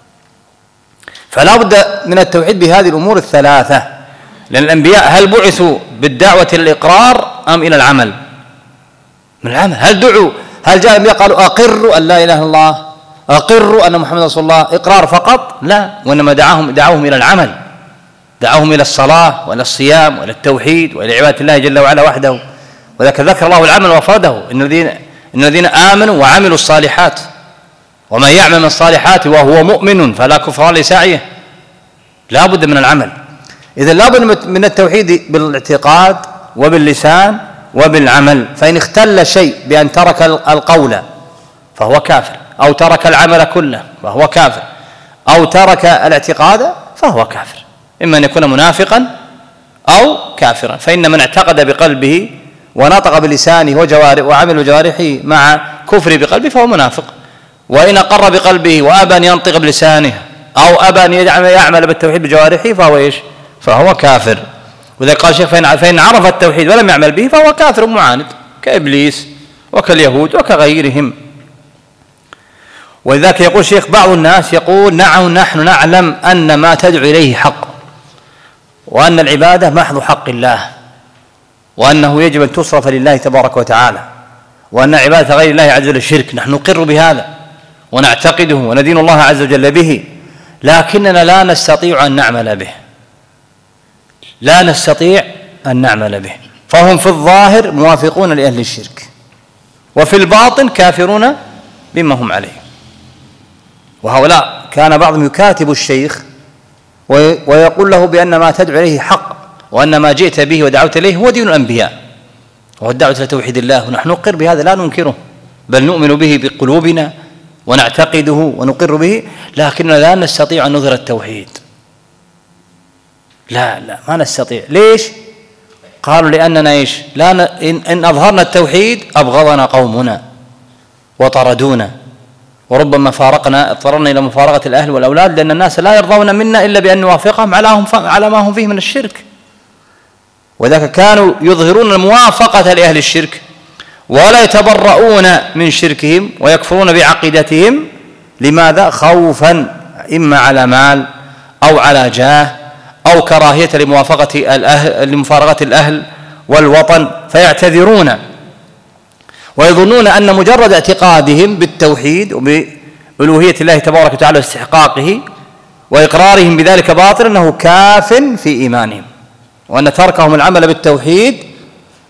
فلا بد من التوحيد بهذه الأمور الثلاثة. لأن الأنبياء هل بعثوا بالدعوة إلى الإقرار أم إلى العمل؟ من العمل. هل دعوا هل جاء الأنبياء قالوا أقروا أن لا إله إلا الله، أقروا أن محمد رسول الله، إقرار فقط؟ لا، وإنما دعاهم دعوهم إلى العمل، دعوهم إلى الصلاة وإلى الصيام وإلى التوحيد وإلى عبادة الله جل وعلا وحده. وذلك ذكر الله العمل وفرده، إن الذين إن الذين آمنوا وعملوا الصالحات، ومن يعمل من الصالحات وهو مؤمن فلا كفران لسعيه. لا بد من العمل. إذا لا بد من التوحيد بالاعتقاد وباللسان وبالعمل. فإن اختل شيء بأن ترك القول فهو كافر، أو ترك العمل كله فهو كافر، أو ترك الاعتقاد فهو كافر، إما أن يكون منافقا أو كافرا. فإن من اعتقد بقلبه ونطق بلسانه وجوارح وعمل جوارحه مع كفر بقلبه فهو منافق. وإن أقر بقلبه وأبى أن ينطق بلسانه أو أبى أن يعمل بالتوحيد بجوارحه فهو إيش فهو كافر. وإذا قال الشيخ فإن عرف التوحيد ولم يعمل به فهو كافر معاند كإبليس وكاليهود وكغيرهم. ولذلك يقول الشيخ بعض الناس يقول نعم نحن نعلم أن ما تدعو إليه حق، وأن العبادة محض حق الله، وأنه يجب أن تصرف لله تبارك وتعالى، وأن عبادة غير الله عز وجل شرك. نحن نقر بهذا ونعتقده وندين الله عز وجل به، لكننا لا نستطيع أن نعمل به، لا نستطيع أن نعمل به. فهم في الظاهر موافقون لأهل الشرك، وفي الباطن كافرون بما هم عليه. وهؤلاء كان بعضهم يكاتب الشيخ ويقول له بأن ما تدعو إليه حق، وأن ما جئت به ودعوت إليه هو دين الأنبياء، وهو الدعوة إلى توحيد الله. ونحن نقر بهذا لا ننكره، بل نؤمن به بقلوبنا ونعتقده ونقر به، لكننا لا نستطيع أن نظهر التوحيد. لا لا ما نستطيع. ليش؟ قالوا لأننا إيش لا ن... إن... إن أظهرنا التوحيد أبغضنا قومنا وطردونا، وربما فارقنا اضطررنا إلى مفارقة الأهل والأولاد، لأن الناس لا يرضون منا إلا بأن نوافقهم على, هم ف... على ما هم فيه من الشرك. وذلك كانوا يظهرون الموافقة لأهل الشرك ولا يتبرؤون من شركهم ويكفرون بعقيدتهم. لماذا؟ خوفا إما على مال أو على جاه أو كراهية لموافقة الأهل لمفارقة الأهل والوطن، فيعتذرون ويظنون أن مجرد اعتقادهم بالتوحيد وبألوهية الله تبارك وتعالى واستحقاقه وإقرارهم بذلك باطل أنه كاف في إيمانهم، وأن تركهم العمل بالتوحيد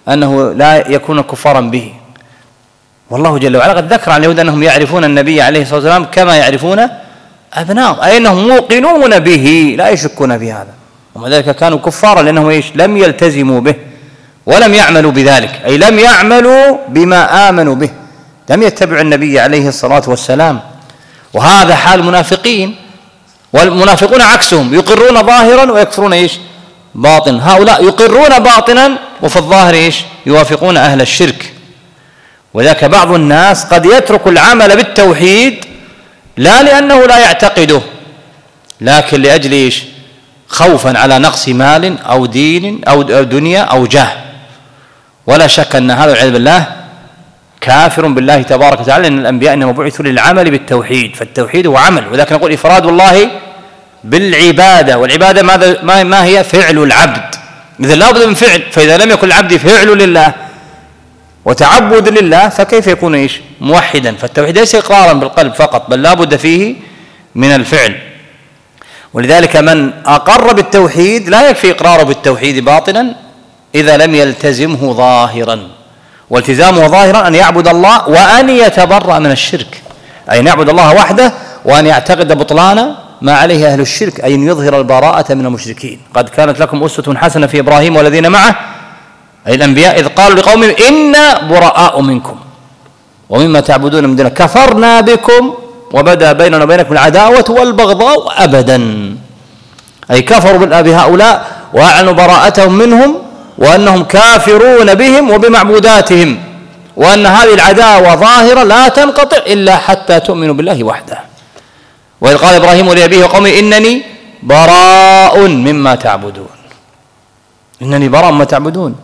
أنه لا يكون كفارا به. والله جل وعلا قد ذكر عن اليهود أنهم يعرفون النبي عليه الصلاة والسلام كما يعرفون أبنائهم، أي أنهم موقنون به لا يشكون في هذا، ومع ذلك كانوا كفارا لأنهم إيش؟ لم يلتزموا به ولم يعملوا بذلك، أي لم يعملوا بما آمنوا به، لم يتبعوا النبي عليه الصلاة والسلام. وهذا حال المنافقين، والمنافقون عكسهم، يقرون ظاهرا ويكفرون إيش؟ باطن. هؤلاء يقرون باطنا وفي الظاهر إيش؟ يوافقون أهل الشرك. وذاك بعض الناس قد يترك العمل بالتوحيد لا لأنه لا يعتقده، لكن لأجل إيش؟ خوفا على نقص مال أو دين أو دنيا أو جاه. ولا شك أن هذا والعياذ بالله كافر بالله تبارك وتعالى، لأن الأنبياء إنما بعثوا للعمل بالتوحيد، فالتوحيد هو عمل. ولكن نقول إفراد الله بالعبادة، والعبادة ماذا ما هي؟ فعل العبد، إذا لا بد من فعل، فإذا لم يكن العبد فعل لله وتعبد لله فكيف يكون إيش؟ موحدا. فالتوحيد ليس إقرارا بالقلب فقط، بل لا بد فيه من الفعل. ولذلك من أقر بالتوحيد لا يكفي إقراره بالتوحيد باطنا إذا لم يلتزمه ظاهرا. والتزامه ظاهرا أن يعبد الله وأن يتبرأ من الشرك، أي أن يعبد الله وحده وأن يعتقد بطلان ما عليه أهل الشرك، أي أن يظهر البراءة من المشركين. قد كانت لكم أسوة حسنة في إبراهيم والذين معه، أي الأنبياء، إذ قالوا لقومهم إنا براء منكم ومما تعبدون من دون الله كفرنا بكم وبدا بيننا وبينكم العداوة والبغضاء أبدا، أي كفروا بهؤلاء وأعلنوا براءتهم منهم وأنهم كافرون بهم وبمعبوداتهم، وأن هذه العداوة ظاهرة لا تنقطع إلا حتى تؤمنوا بالله وحده. وإذ قال إبراهيم لأبيه وقومه إنني براء مما تعبدون، إنني براء مما تعبدون.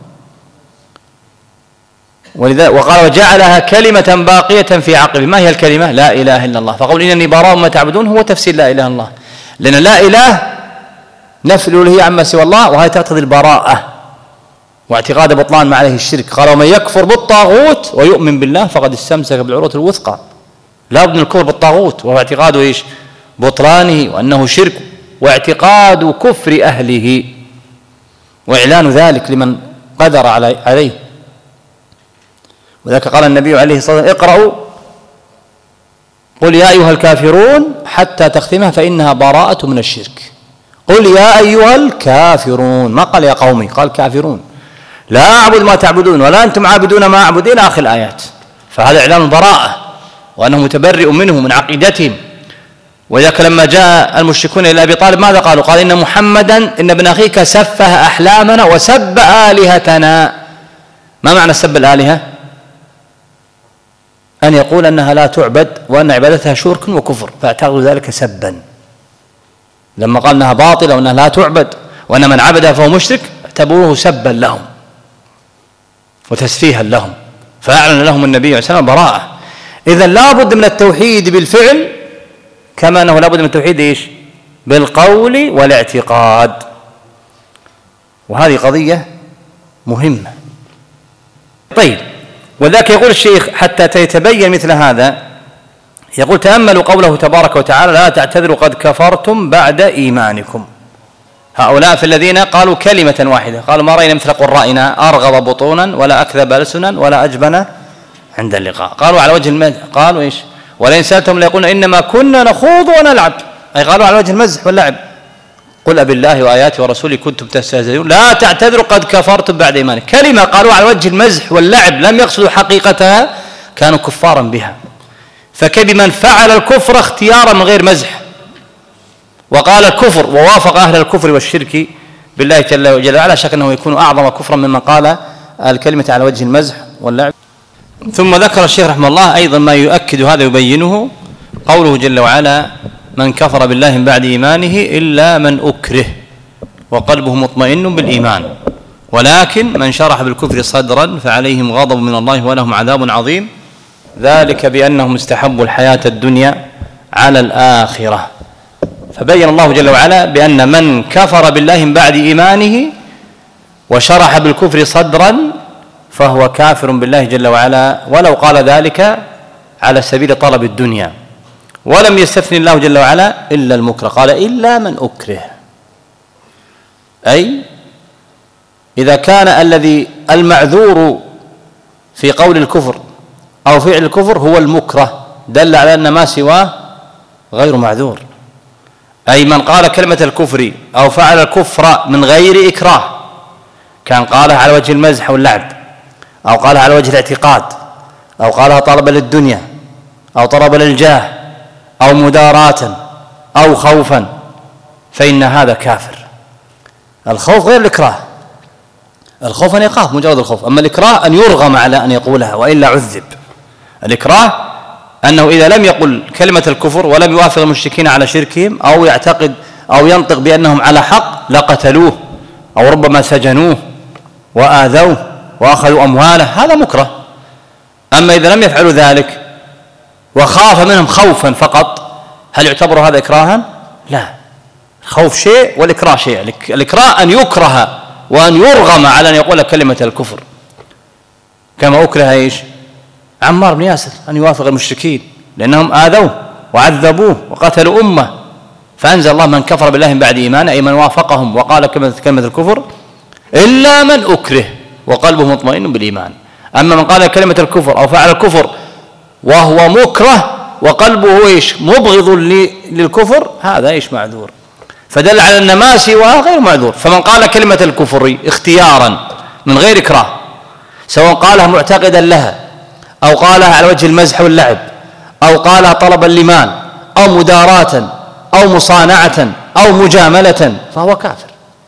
ولذا وقال وجعلها كلمة باقية في عقبه. ما هي الكلمة؟ لا إله إلا الله. فقول إنني براء مما تعبدون هو تفسير لا إله إلا الله، لأن لا إله نفي الألوهية عما سوى الله، وهي تقتضي البراءة واعتقاد بطلان ما عليه الشرك. قال ومن يكفر بالطاغوت ويؤمن بالله فقد استمسك بالعروة الوثقى. لا بد من الكفر بالطاغوت وهو اعتقاده إيش؟ بطلانه وأنه شرك، واعتقاد كفر أهله وإعلان ذلك لمن قدر عليه. وذلك قال النبي عليه الصلاة والسلام اقرأوا قل يا أيها الكافرون حتى تختمها فإنها براءة من الشرك. قل يا أيها الكافرون، ما قال يا قومي، قال كافرون، لا أعبد ما تعبدون ولا أنتم عابدون ما أعبد إلى آخر الآيات. فهذا إعلان البراءة وأنه متبرئ منه من عقيدتهم. وذلك لما جاء المشركون إلى أبي طالب ماذا قالوا؟ قال إن محمدا إن ابن أخيك سفه أحلامنا وسب آلهتنا. ما معنى سب الآلهة؟ أن يقول أنها لا تعبد وأن عبادتها شرك وكفر، فاعتبروا ذلك سبا. لما قال أنها باطلة وأنها لا تعبد وأن من عبدها فهو مشرك اعتبروه سبا لهم وتسفيها لهم، فأعلن لهم النبي عليه الصلاة والسلام براءة. إذن لا بد من التوحيد بالفعل كما أنه لا بد من التوحيد إيش؟ بالقول والاعتقاد. وهذه قضية مهمة. طيب، وذاك يقول الشيخ حتى تتبين مثل هذا، يقول تأملوا قوله تبارك وتعالى لا تعتذروا قد كفرتم بعد إيمانكم. هؤلاء في الذين قالوا كلمة واحدة، قالوا ما رأينا مثل قرائنا أرغب بطونا ولا أكذب ألسنا ولا أجبن عند اللقاء. قالوا على وجه المزح، قالوا إيش؟ ولئن سألتم ليقولون إنما كنا نخوض ونلعب، أي قالوا على وجه المزح واللعب. قل أبالله وآياته ورسوله كنتم تستهزئون لا تعتذروا قد كفرتم بعد إيمانكم. كلمة قالوا على وجه المزح واللعب لم يقصدوا حقيقتها، كانوا كفارا بها. فكيف من فعل الكفر اختيارا من غير مزح وقال الكفر ووافق أهل الكفر والشرك بالله جل وعلا، شك أنه يكون أعظم كفرا ممن قال الكلمة على وجه المزح واللعب. ثم ذكر الشيخ رحمه الله أيضا ما يؤكد هذا يبينه، قوله جل وعلا من كفر بالله من بعد إيمانه إلا من أكره وقلبه مطمئن بالإيمان ولكن من شرح بالكفر صدرا فعليهم غضب من الله ولهم عذاب عظيم، ذلك بأنهم استحبوا الحياة الدنيا على الآخرة. فبين الله جل وعلا بأن من كفر بالله من بعد إيمانه وشرح بالكفر صدرا فهو كافر بالله جل وعلا، ولو قال ذلك على سبيل طلب الدنيا. ولم يستثني الله جل وعلا إلا المكره، قال إلا من أكره، أي إذا كان الذي المعذور في قول الكفر أو فعل الكفر هو المكره، دل على أن ما سواه غير معذور. أي من قال كلمة الكفر أو فعل الكفر من غير إكراه، كان قالها على وجه المزح واللعب، أو قالها على وجه الاعتقاد، أو قالها طلبا للدنيا، أو طلبا للجاه، أو مداراة، أو خوفا، فإن هذا كافر. الخوف غير الإكراه، الخوف أن يخاف مجرد الخوف، أما الإكراه أن يرغم على أن يقولها وإلا عذب. الإكراه أنه إذا لم يقل كلمة الكفر ولم يوافق المشركين على شركهم أو يعتقد أو ينطق بأنهم على حق لقتلوه أو ربما سجنوه وآذوه وأخذوا أمواله، هذا مكره. أما إذا لم يفعلوا ذلك وخاف منهم خوفا فقط، هل يعتبر هذا إكراها؟ لا، الخوف شيء والإكراه شيء. الإكراه أن يكره وأن يرغم على أن يقول كلمة الكفر، كما أكره إيش؟ عمار بن ياسر أن يوافق المشركين لأنهم آذوه وعذبوه وقتلوا أمه، فأنزل الله من كفر بالله من بعد إيمانه، أي من وافقهم وقال كلمة الكفر إلا من أكره وقلبه مطمئن بالإيمان. أما من قال كلمة الكفر أو فعل الكفر وهو مكره وقلبه إيش؟ مبغض للكفر، هذا إيش؟ معذور. فدل على أن ما سواه غير معذور. فمن قال كلمة الكفر اختيارا من غير إكراه، سواء قالها معتقدا لها أو قالها على وجه المزح واللعب أو قالها طلبا لمال أو مداراة أو مصانعة أو مجاملة، فهو كافر.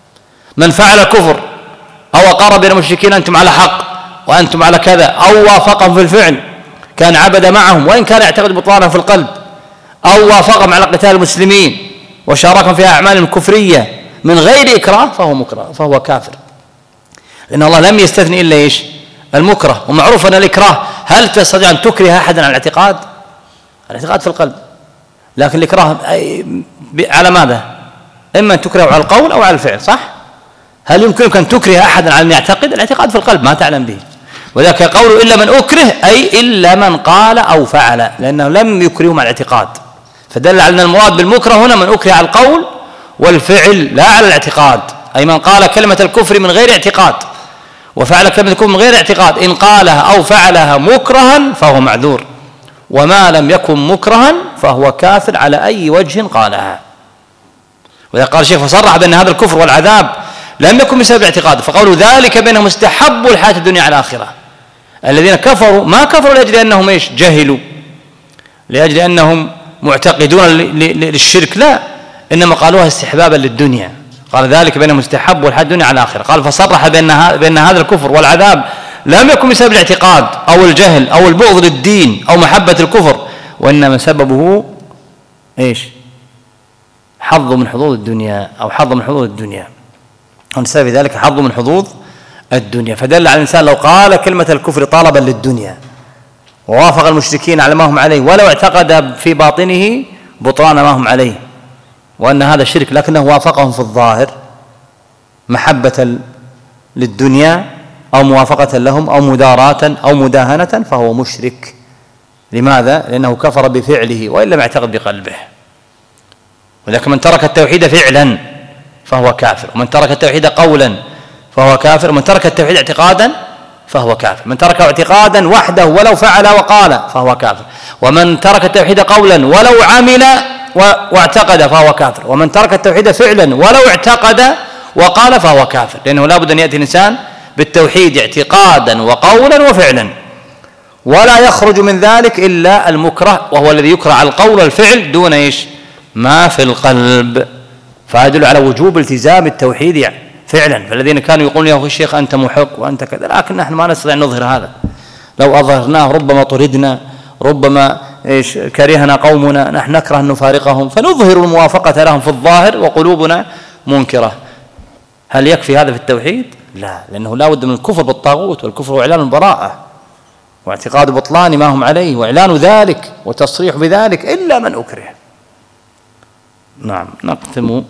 من فعل كفر أو أقر بين المشركين أنتم على حق وأنتم على كذا، أو وافقهم في الفعل كان عبد معهم وإن كان يعتقد بطلانهم في القلب، أو وافقهم على قتال المسلمين وشاركهم في أعمال كفرية من غير إكراه، فهو مكره، فهو كافر. لأن الله لم يستثني إلا إيش؟ المكره. ومعروف أن الإكراه، هل تستطيع أن تكره أحدا على الاعتقاد؟ الاعتقاد في القلب، لكن الإكراه على ماذا؟ إما أن تكره على القول أو على الفعل، صح؟ هل يمكنك أن تكره أحدا على أن يعتقد؟ الاعتقاد في القلب ما تعلم به، وذلك قوله إلا من أكره أي إلا من قال أو فعل، لأنه لم يكرههم على الاعتقاد. فدل على أن المراد بالمكره هنا من أكره على القول والفعل لا على الاعتقاد، أي من قال كلمة الكفر من غير اعتقاد وفعل كلمة الكفر من غير اعتقاد، إن قالها أو فعلها مكرها فهو معذور، وما لم يكن مكرها فهو كافر على أي وجه قالها. وإذا قال الشيخ فصرح بأن هذا الكفر والعذاب لم يكن بسبب الاعتقاد، فقولوا ذلك بأنهم استحبوا الحياة الدنيا على الآخرة. الذين كفروا ما كفروا لأجل أنهم إيش؟ جهلوا، لأجل أنهم معتقدون للشرك، لا، إنما قالوها استحبابا للدنيا. قال ذلك بأنهم استحبوا الحياة الدنيا على الآخرة. قال فصرح بأن بأن هذا الكفر والعذاب لم يكن بسبب الاعتقاد أو الجهل أو البغض للدين أو محبة الكفر، وإنما سببه إيش؟ حظ من حظوظ الدنيا أو حظ من حظوظ الدنيا، ونسبب ذلك حظ من حظوظ الدنيا. فدل على الإنسان لو قال كلمة الكفر طالبا للدنيا ووافق المشركين على ما هم عليه ولو اعتقد في باطنه بطلان ما هم عليه وأن هذا شرك، لكنه وافقهم في الظاهر محبة للدنيا أو موافقة لهم أو مداراة أو مداهنة، فهو مشرك. لماذا؟ لأنه كفر بفعله وإن لم يعتقد بقلبه. ولكن من ترك التوحيد فعلا فهو كافر، ومن ترك التوحيد قولا فهو كافر، ومن ترك التوحيد اعتقادا فهو كافر. من ترك اعتقادا وحده ولو فعل وقال فهو كافر، ومن ترك التوحيد قولا ولو عمل واعتقد فهو كافر، ومن ترك التوحيد فعلا ولو اعتقد وقال فهو كافر. لأنه لا بد أن يأتي الإنسان بالتوحيد اعتقادا وقولا وفعلا، ولا يخرج من ذلك إلا المكره، وهو الذي يكره على القول والفعل دون إيش؟ ما في القلب. فيدل على وجوب التزام التوحيد يعني فعلا. فالذين كانوا يقولون يا أخي الشيخ أنت محق وأنت كذا، لكن نحن ما نستطيع أن نظهر هذا، لو أظهرناه ربما طردنا، ربما إيش كرهنا قومنا، نحن نكره أن نفارقهم، فنظهر الموافقة لهم في الظاهر وقلوبنا منكرة. هل يكفي هذا في التوحيد؟ لا، لأنه لا بد من الكفر بالطاغوت، والكفر إعلان البراءة واعتقاد بطلان ما هم عليه وإعلان ذلك وتصريح بذلك إلا من أكره. نعم، نختم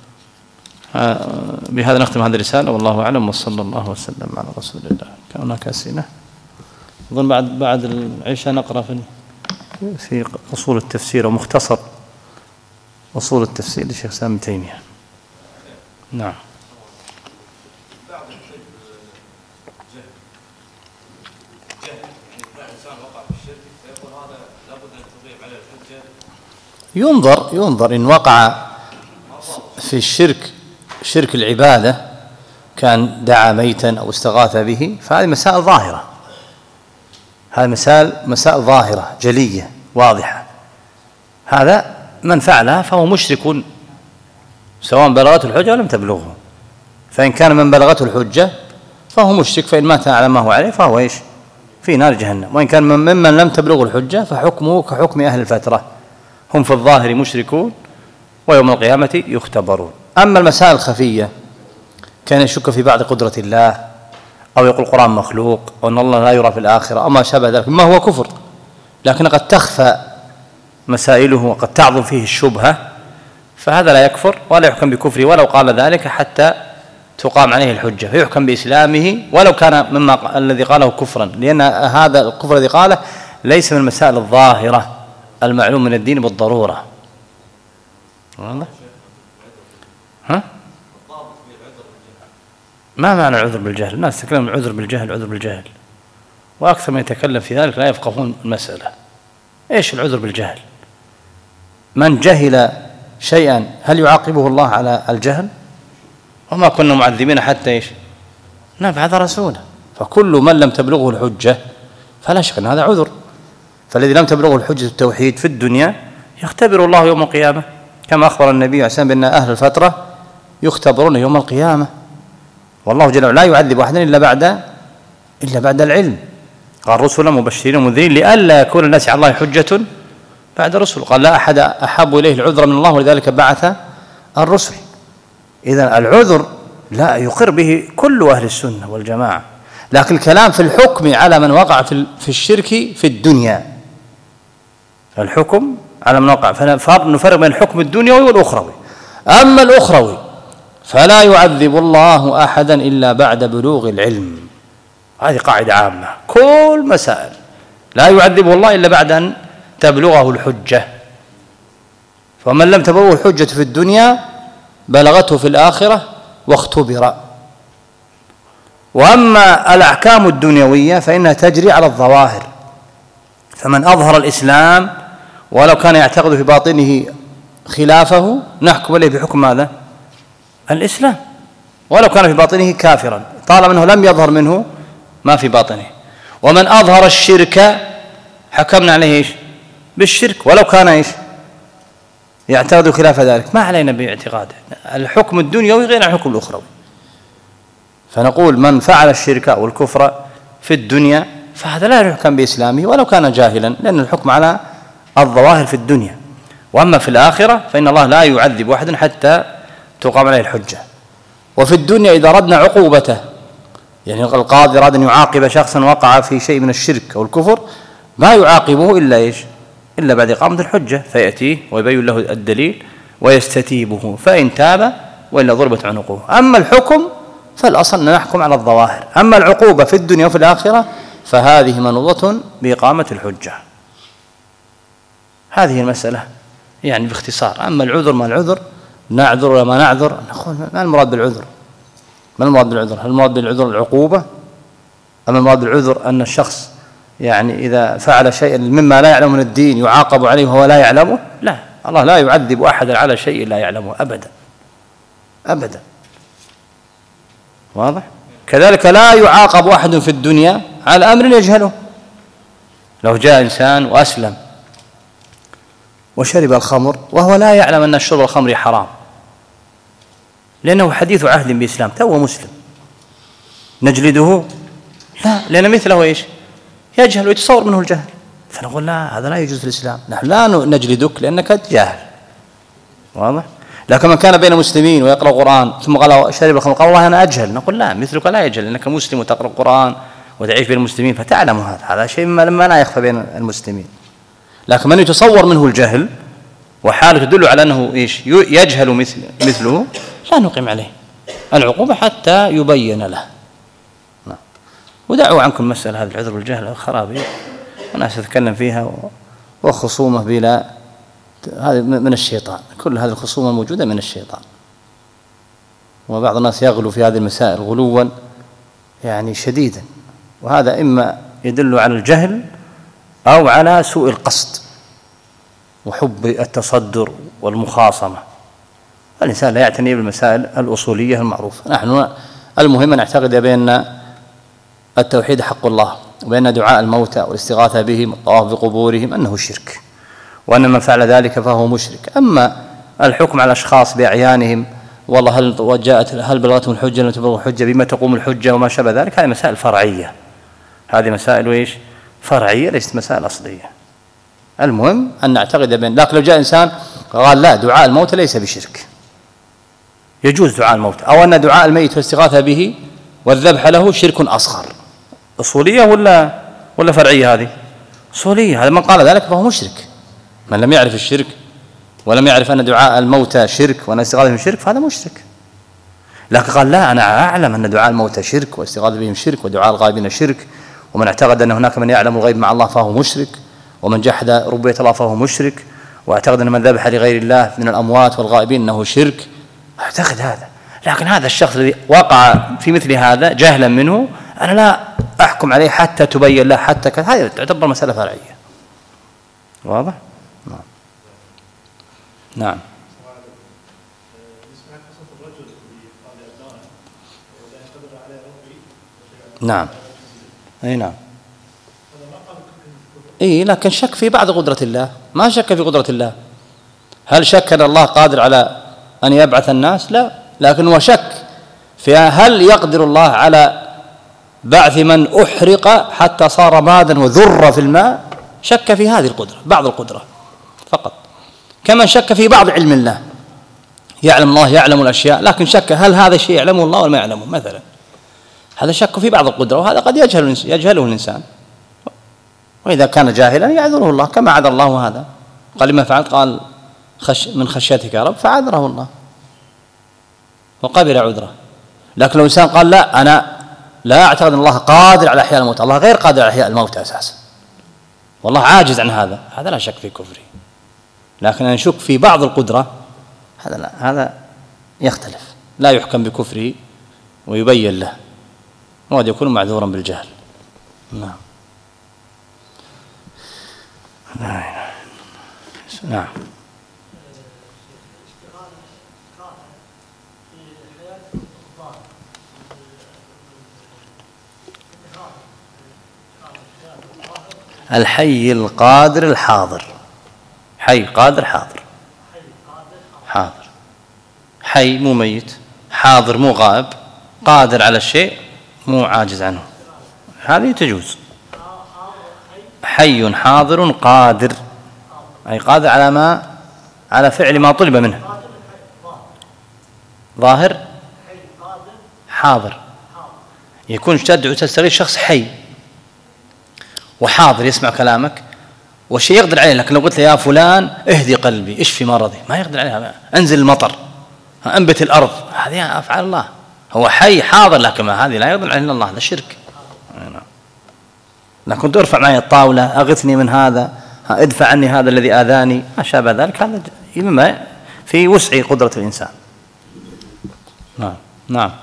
بهذا، نختم هذه الرسالة، والله أعلم، وصلى الله وسلم على رسول الله. كان هناك أسئلة؟ أظن بعد بعد العشاء نقرأ في في أصول التفسير ومختصر أصول التفسير للشيخ سامي تيمية. نعم. ينظر ينظر إن وقع في الشرك شرك العبادة كان دعا ميتا أو استغاث به، فهذه مسائل ظاهرة، هذه مسائل مسائل ظاهرة جلية واضحة. هذا من فعلها فهو مشرك سواء بلغته الحجة أو لم تبلغه، فإن كان من بلغته الحجة فهو مشرك، فإن مات على ما هو عليه فهو إيش؟ في نار جهنم. وإن كان ممن لم تبلغه الحجة فحكمه كحكم أهل الفترة، هم في الظاهر مشركون ويوم القيامة يختبرون. أما المسائل الخفية كان يشك في بعض قدرة الله أو يقول القرآن مخلوق أو أن الله لا يرى في الآخرة أو ما شابه ذلك، ما هو كفر، لكن قد تخفى مسائله وقد تعظم فيه الشبهة، فهذا لا يكفر ولا يحكم بكفره ولو قال ذلك حتى تقام عليه الحجة، فيحكم بإسلامه ولو كان مما الذي قاله كفرا، لأن هذا الكفر الذي قاله ليس من المسائل الظاهرة المعلوم من الدين بالضرورة. والله ها؟ ما معنى العذر بالجهل؟ الناس تتكلم العذر بالجهل العذر بالجهل، وأكثر من يتكلم في ذلك لا يفقهون المسألة. إيش العذر بالجهل؟ من جهل شيئا هل يعاقبه الله على الجهل؟ وما كنا معذبين حتى إيش نبعث رسولا، فكل من لم تبلغه الحجة فلا شك أن هذا عذر. فالذي لم تبلغه الحجة التوحيد في الدنيا يختبر الله يوم القيامة، كما أخبر النبي عليه الصلاة والسلام بأن أهل الفترة يختبرون يوم القيامة، والله جل وعلا لا يعذب أحدا إلا بعد إلا بعد العلم. قال رسلا مبشرين ومنذرين لئلا يكون الناس على الله حجة بعد رسل، قال لا أحد أحب إليه العذر من الله ولذلك بعث الرسل. إذن العذر لا يقر به كل أهل السنة والجماعة، لكن الكلام في الحكم على من وقع في الشرك في الدنيا، الحكم على من وقع، فنفرق بين الحكم الدنيوي والأخروي. أما الأخروي فلا يعذب الله أحدا إلا بعد بلوغ العلم، هذه قاعدة عامة، كل مسائل لا يعذبه الله إلا بعد أن تبلغه الحجة، فمن لم تبلغه الحجة في الدنيا بلغته في الآخرة واختبر. وأما الأحكام الدنيوية فإنها تجري على الظواهر، فمن أظهر الإسلام ولو كان يعتقد في باطنه خلافه نحكم عليه بحكم ماذا؟ الإسلام، ولو كان في باطنه كافرا طالما أنه لم يظهر منه ما في باطنه. ومن أظهر الشرك حكمنا عليه إيش؟ بالشرك ولو كان إيش؟ يعتقد خلاف ذلك، ما علينا باعتقاده. الحكم الدنيوي غير عن الحكم الأخروي، فنقول من فعل الشرك أو الكفر في الدنيا فهذا لا يحكم بإسلامه ولو كان جاهلا، لأن الحكم على الظواهر في الدنيا. وأما في الآخرة فإن الله لا يعذب أحدا حتى تقام عليه الحجة. وفي الدنيا إذا أردنا عقوبته، يعني القاضي أراد أن يعاقب شخصا وقع في شيء من الشرك أو الكفر ما يعاقبه إلا إيش؟ إلا بعد إقامة الحجة، فيأتيه ويبين له الدليل ويستتيبه، فإن تاب وإلا ضربت عنقه. أما الحكم فالأصل أن نحكم على الظواهر، أما العقوبة في الدنيا وفي الآخرة فهذه منوطة بإقامة الحجة. هذه المسألة يعني باختصار. أما العذر ما العذر، نعذر ولا ما نعذر، نقول ما المراد بالعذر؟ ما المراد بالعذر؟ هل المراد بالعذر العقوبة؟ أما المراد بالعذر أن الشخص يعني إذا فعل شيئا مما لا يعلم من الدين يعاقب عليه وهو لا يعلمه؟ لا، الله لا يعذب أحدا على شيء لا يعلمه أبدا أبدا. واضح؟ كذلك لا يعاقب أحد في الدنيا على أمر يجهله. لو جاء إنسان وأسلم وشرب الخمر وهو لا يعلم أن شرب الخمر حرام، لأنه حديث عهد بإسلام تو مسلم، نجلده؟ لا، لأن مثله إيش؟ يجهل ويتصور منه الجهل، فنقول لا، هذا لا يجوز في الإسلام، نحن لا نجلدك لأنك جاهل. واضح؟ لكن من كان بين المسلمين ويقرأ القرآن ثم قال شرب الخمر قال والله أنا أجهل، نقول لا، مثلك لا يجهل لأنك مسلم وتقرأ القرآن وتعيش بين المسلمين فتعلم هذا، هذا شيء مما لا يخفى بين المسلمين. لكن من يتصور منه الجهل وحاله تدل على أنه إيش؟ يجهل مثل مثله، لا نقيم عليه العقوبة حتى يبين له. نعم. ودعوا عنكم مسألة هذا العذر بالجهل خرابي، وناس تتكلم فيها وخصومة بلا، هذه من الشيطان، كل هذه الخصومة الموجودة من الشيطان. وبعض الناس يغلو في هذه المسائل غلوا يعني شديدا، وهذا إما يدل على الجهل أو على سوء القصد وحب التصدر والمخاصمة. الإنسان لا يعتني بالمسائل الأصولية المعروفة. نحن المهم أن نعتقد بأن التوحيد حق الله، وبأن دعاء الموتى والاستغاثة بهم والطواف بقبورهم أنه شرك، وأن من فعل ذلك فهو مشرك. أما الحكم على الأشخاص بأعيانهم، والله هل جاءت هل بلغتهم الحجة لم تبلغ الحجة، بما تقوم الحجة وما شابه ذلك، هذه مسائل فرعية، هذه مسائل وإيش فرعية ليست مسائل أصلية. المهم أن نعتقد بأن، لكن لو جاء إنسان قال لا دعاء الموت ليس بشرك، يجوز دعاء الموت، أو أن دعاء الميت والاستغاثة به والذبح له شرك أصغر، أصولية ولا ولا فرعية؟ هذه أصولية. هذا من قال ذلك فهو مشرك. من لم يعرف الشرك ولم يعرف أن دعاء الموتى شرك وأن الاستغاثة بهم شرك فهذا مشرك. لكن قال لا أنا أعلم أن دعاء الموتى شرك والاستغاثة بهم شرك ودعاء الغائبين شرك، ومن اعتقد أن هناك من يعلم الغيب مع الله فهو مشرك، ومن جحد ربوبية الله فهو مشرك، واعتقد أن من ذبح لغير الله من الأموات والغائبين أنه شرك، اعتقد هذا. لكن هذا الشخص الذي وقع في مثل هذا جهلا منه أنا لا أحكم عليه حتى تبين له حتى كذا، هذه تعتبر مسألة فرعية. واضح؟ نعم. نعم. نعم. أي نعم. إيه لكن شك في بعض قدرة الله، ما شك في قدرة الله. هل شك أن الله قادر على أن يبعث الناس؟ لا، لكن هو شك في هل يقدر الله على بعث من أحرق حتى صار مادا وذر في الماء. شك في هذه القدرة، بعض القدرة فقط، كما شك في بعض علم الله. يعلم الله يعلم الأشياء، لكن شك هل هذا الشيء يعلمه الله ولا ما يعلمه مثلا. هذا شك في بعض القدرة، وهذا قد يجهل يجهله الإنسان، وإذا كان جاهلا يعذره الله كما عذر الله هذا. قال لما فعلت قال خش من خشيتك يا رب، فعذره الله وقبل عذره. لكن لو إنسان قال لا أنا لا أعتقد أن الله قادر على إحياء الموتى، الله غير قادر على إحياء الموتى أساسا، والله عاجز عن هذا، هذا لا شك في كفره. لكن أن نشك في بعض القدرة هذا لا، هذا يختلف، لا يحكم بكفره ويبين له، وقد يكون معذورا بالجهل. نعم. نعم. الحي القادر الحاضر، حي قادر حاضر، حاضر حي مو ميت، حاضر مو غائب، قادر على الشيء مو عاجز عنه، هذه تجوز. حي حاضر قادر، أي قادر على ما على فعل ما طلب منه. ظاهر حاضر، يكون تدعو تستغيث شخص حي وحاضر يسمع كلامك والشيء يقدر عليه، لكن لو قلت له يا فلان اهدي قلبي اشفي مرضي ما يقدر عليها، انزل المطر انبت الأرض، هذه أفعال الله. هو حي حاضر لكن ما هذه لا يقدر عليها الله، هذا شرك. لكن ترفع معي الطاولة أغثني من هذا، ادفع عني هذا الذي آذاني، ما شابه ذلك، هذا إما في وسع قدرة الإنسان. نعم. نعم.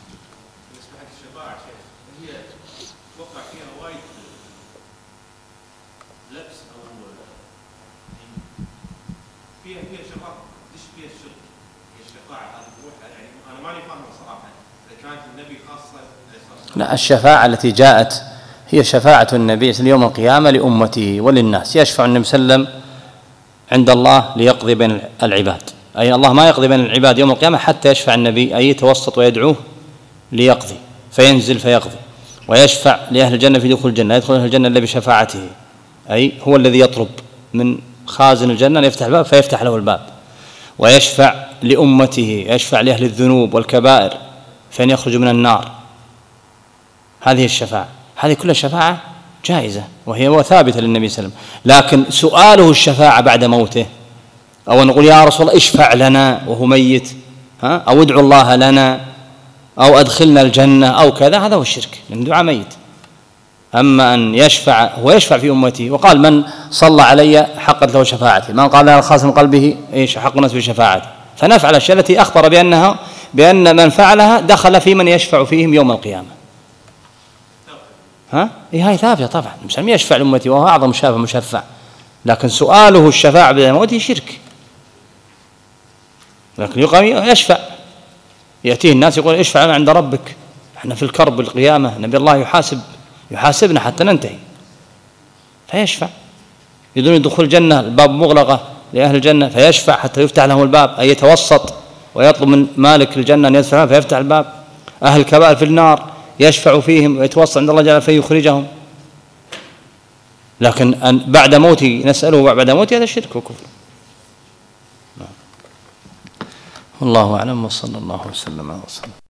لا، الشفاعة التي جاءت هي شفاعة النبي يوم القيامة لأمته وللناس. يشفع النبي صلى الله عليه وسلم عند الله ليقضي بين العباد، أي الله ما يقضي بين العباد يوم القيامة حتى يشفع النبي، أي يتوسط ويدعوه ليقضي، فينزل فيقضي. ويشفع لأهل الجنة في دخول الجنة، يدخل أهل الجنة إلا بشفاعته، أي هو الذي يطلب من خازن الجنة ليفتح الباب فيفتح له الباب. ويشفع لأمته، يشفع لأهل الذنوب والكبائر فإن يخرجوا من النار. هذه الشفاعة، هذه كلها شفاعة جائزة وهي ثابتة للنبي صلى الله عليه وسلم. لكن سؤاله الشفاعة بعد موته، أو نقول يا رسول الله اشفع لنا وهو ميت، ها، أو ادعو الله لنا، أو أدخلنا الجنة أو كذا، هذا هو الشرك لأن دعاء ميت. أما أن يشفع، هو يشفع في أمته، وقال من صلى علي حقت له شفاعتي، من قال لا خاص من قلبه إيش حق الناس بشفاعتي. فنفعل الأشياء التي أخبر بأنها بأن من فعلها دخل في من يشفع فيهم يوم القيامة. ها إيه هاي ثابتة طبعا، مسميه يشفع لأمتي وهو أعظم شافع مشفع، لكن سؤاله الشفاعة بعد موته شرك. لكن يقام يشفع، يأتيه الناس يقول اشفع لنا عند ربك، احنا في الكرب القيامة نبي الله يحاسب يحاسبنا حتى ننتهي، فيشفع. يريدون دخول الجنة الباب مغلقة لأهل الجنة فيشفع حتى يفتح لهم الباب، أي يتوسط ويطلب من مالك الجنة أن يدفع فيفتح الباب. أهل الكبائر في النار يشفع فيهم ويتوسط عند الله جل فيخرجهم. لكن أن بعد موتي نسأله بعد موتي هذا شرك وكفر. والله أعلم وصلى الله وسلم على رسوله.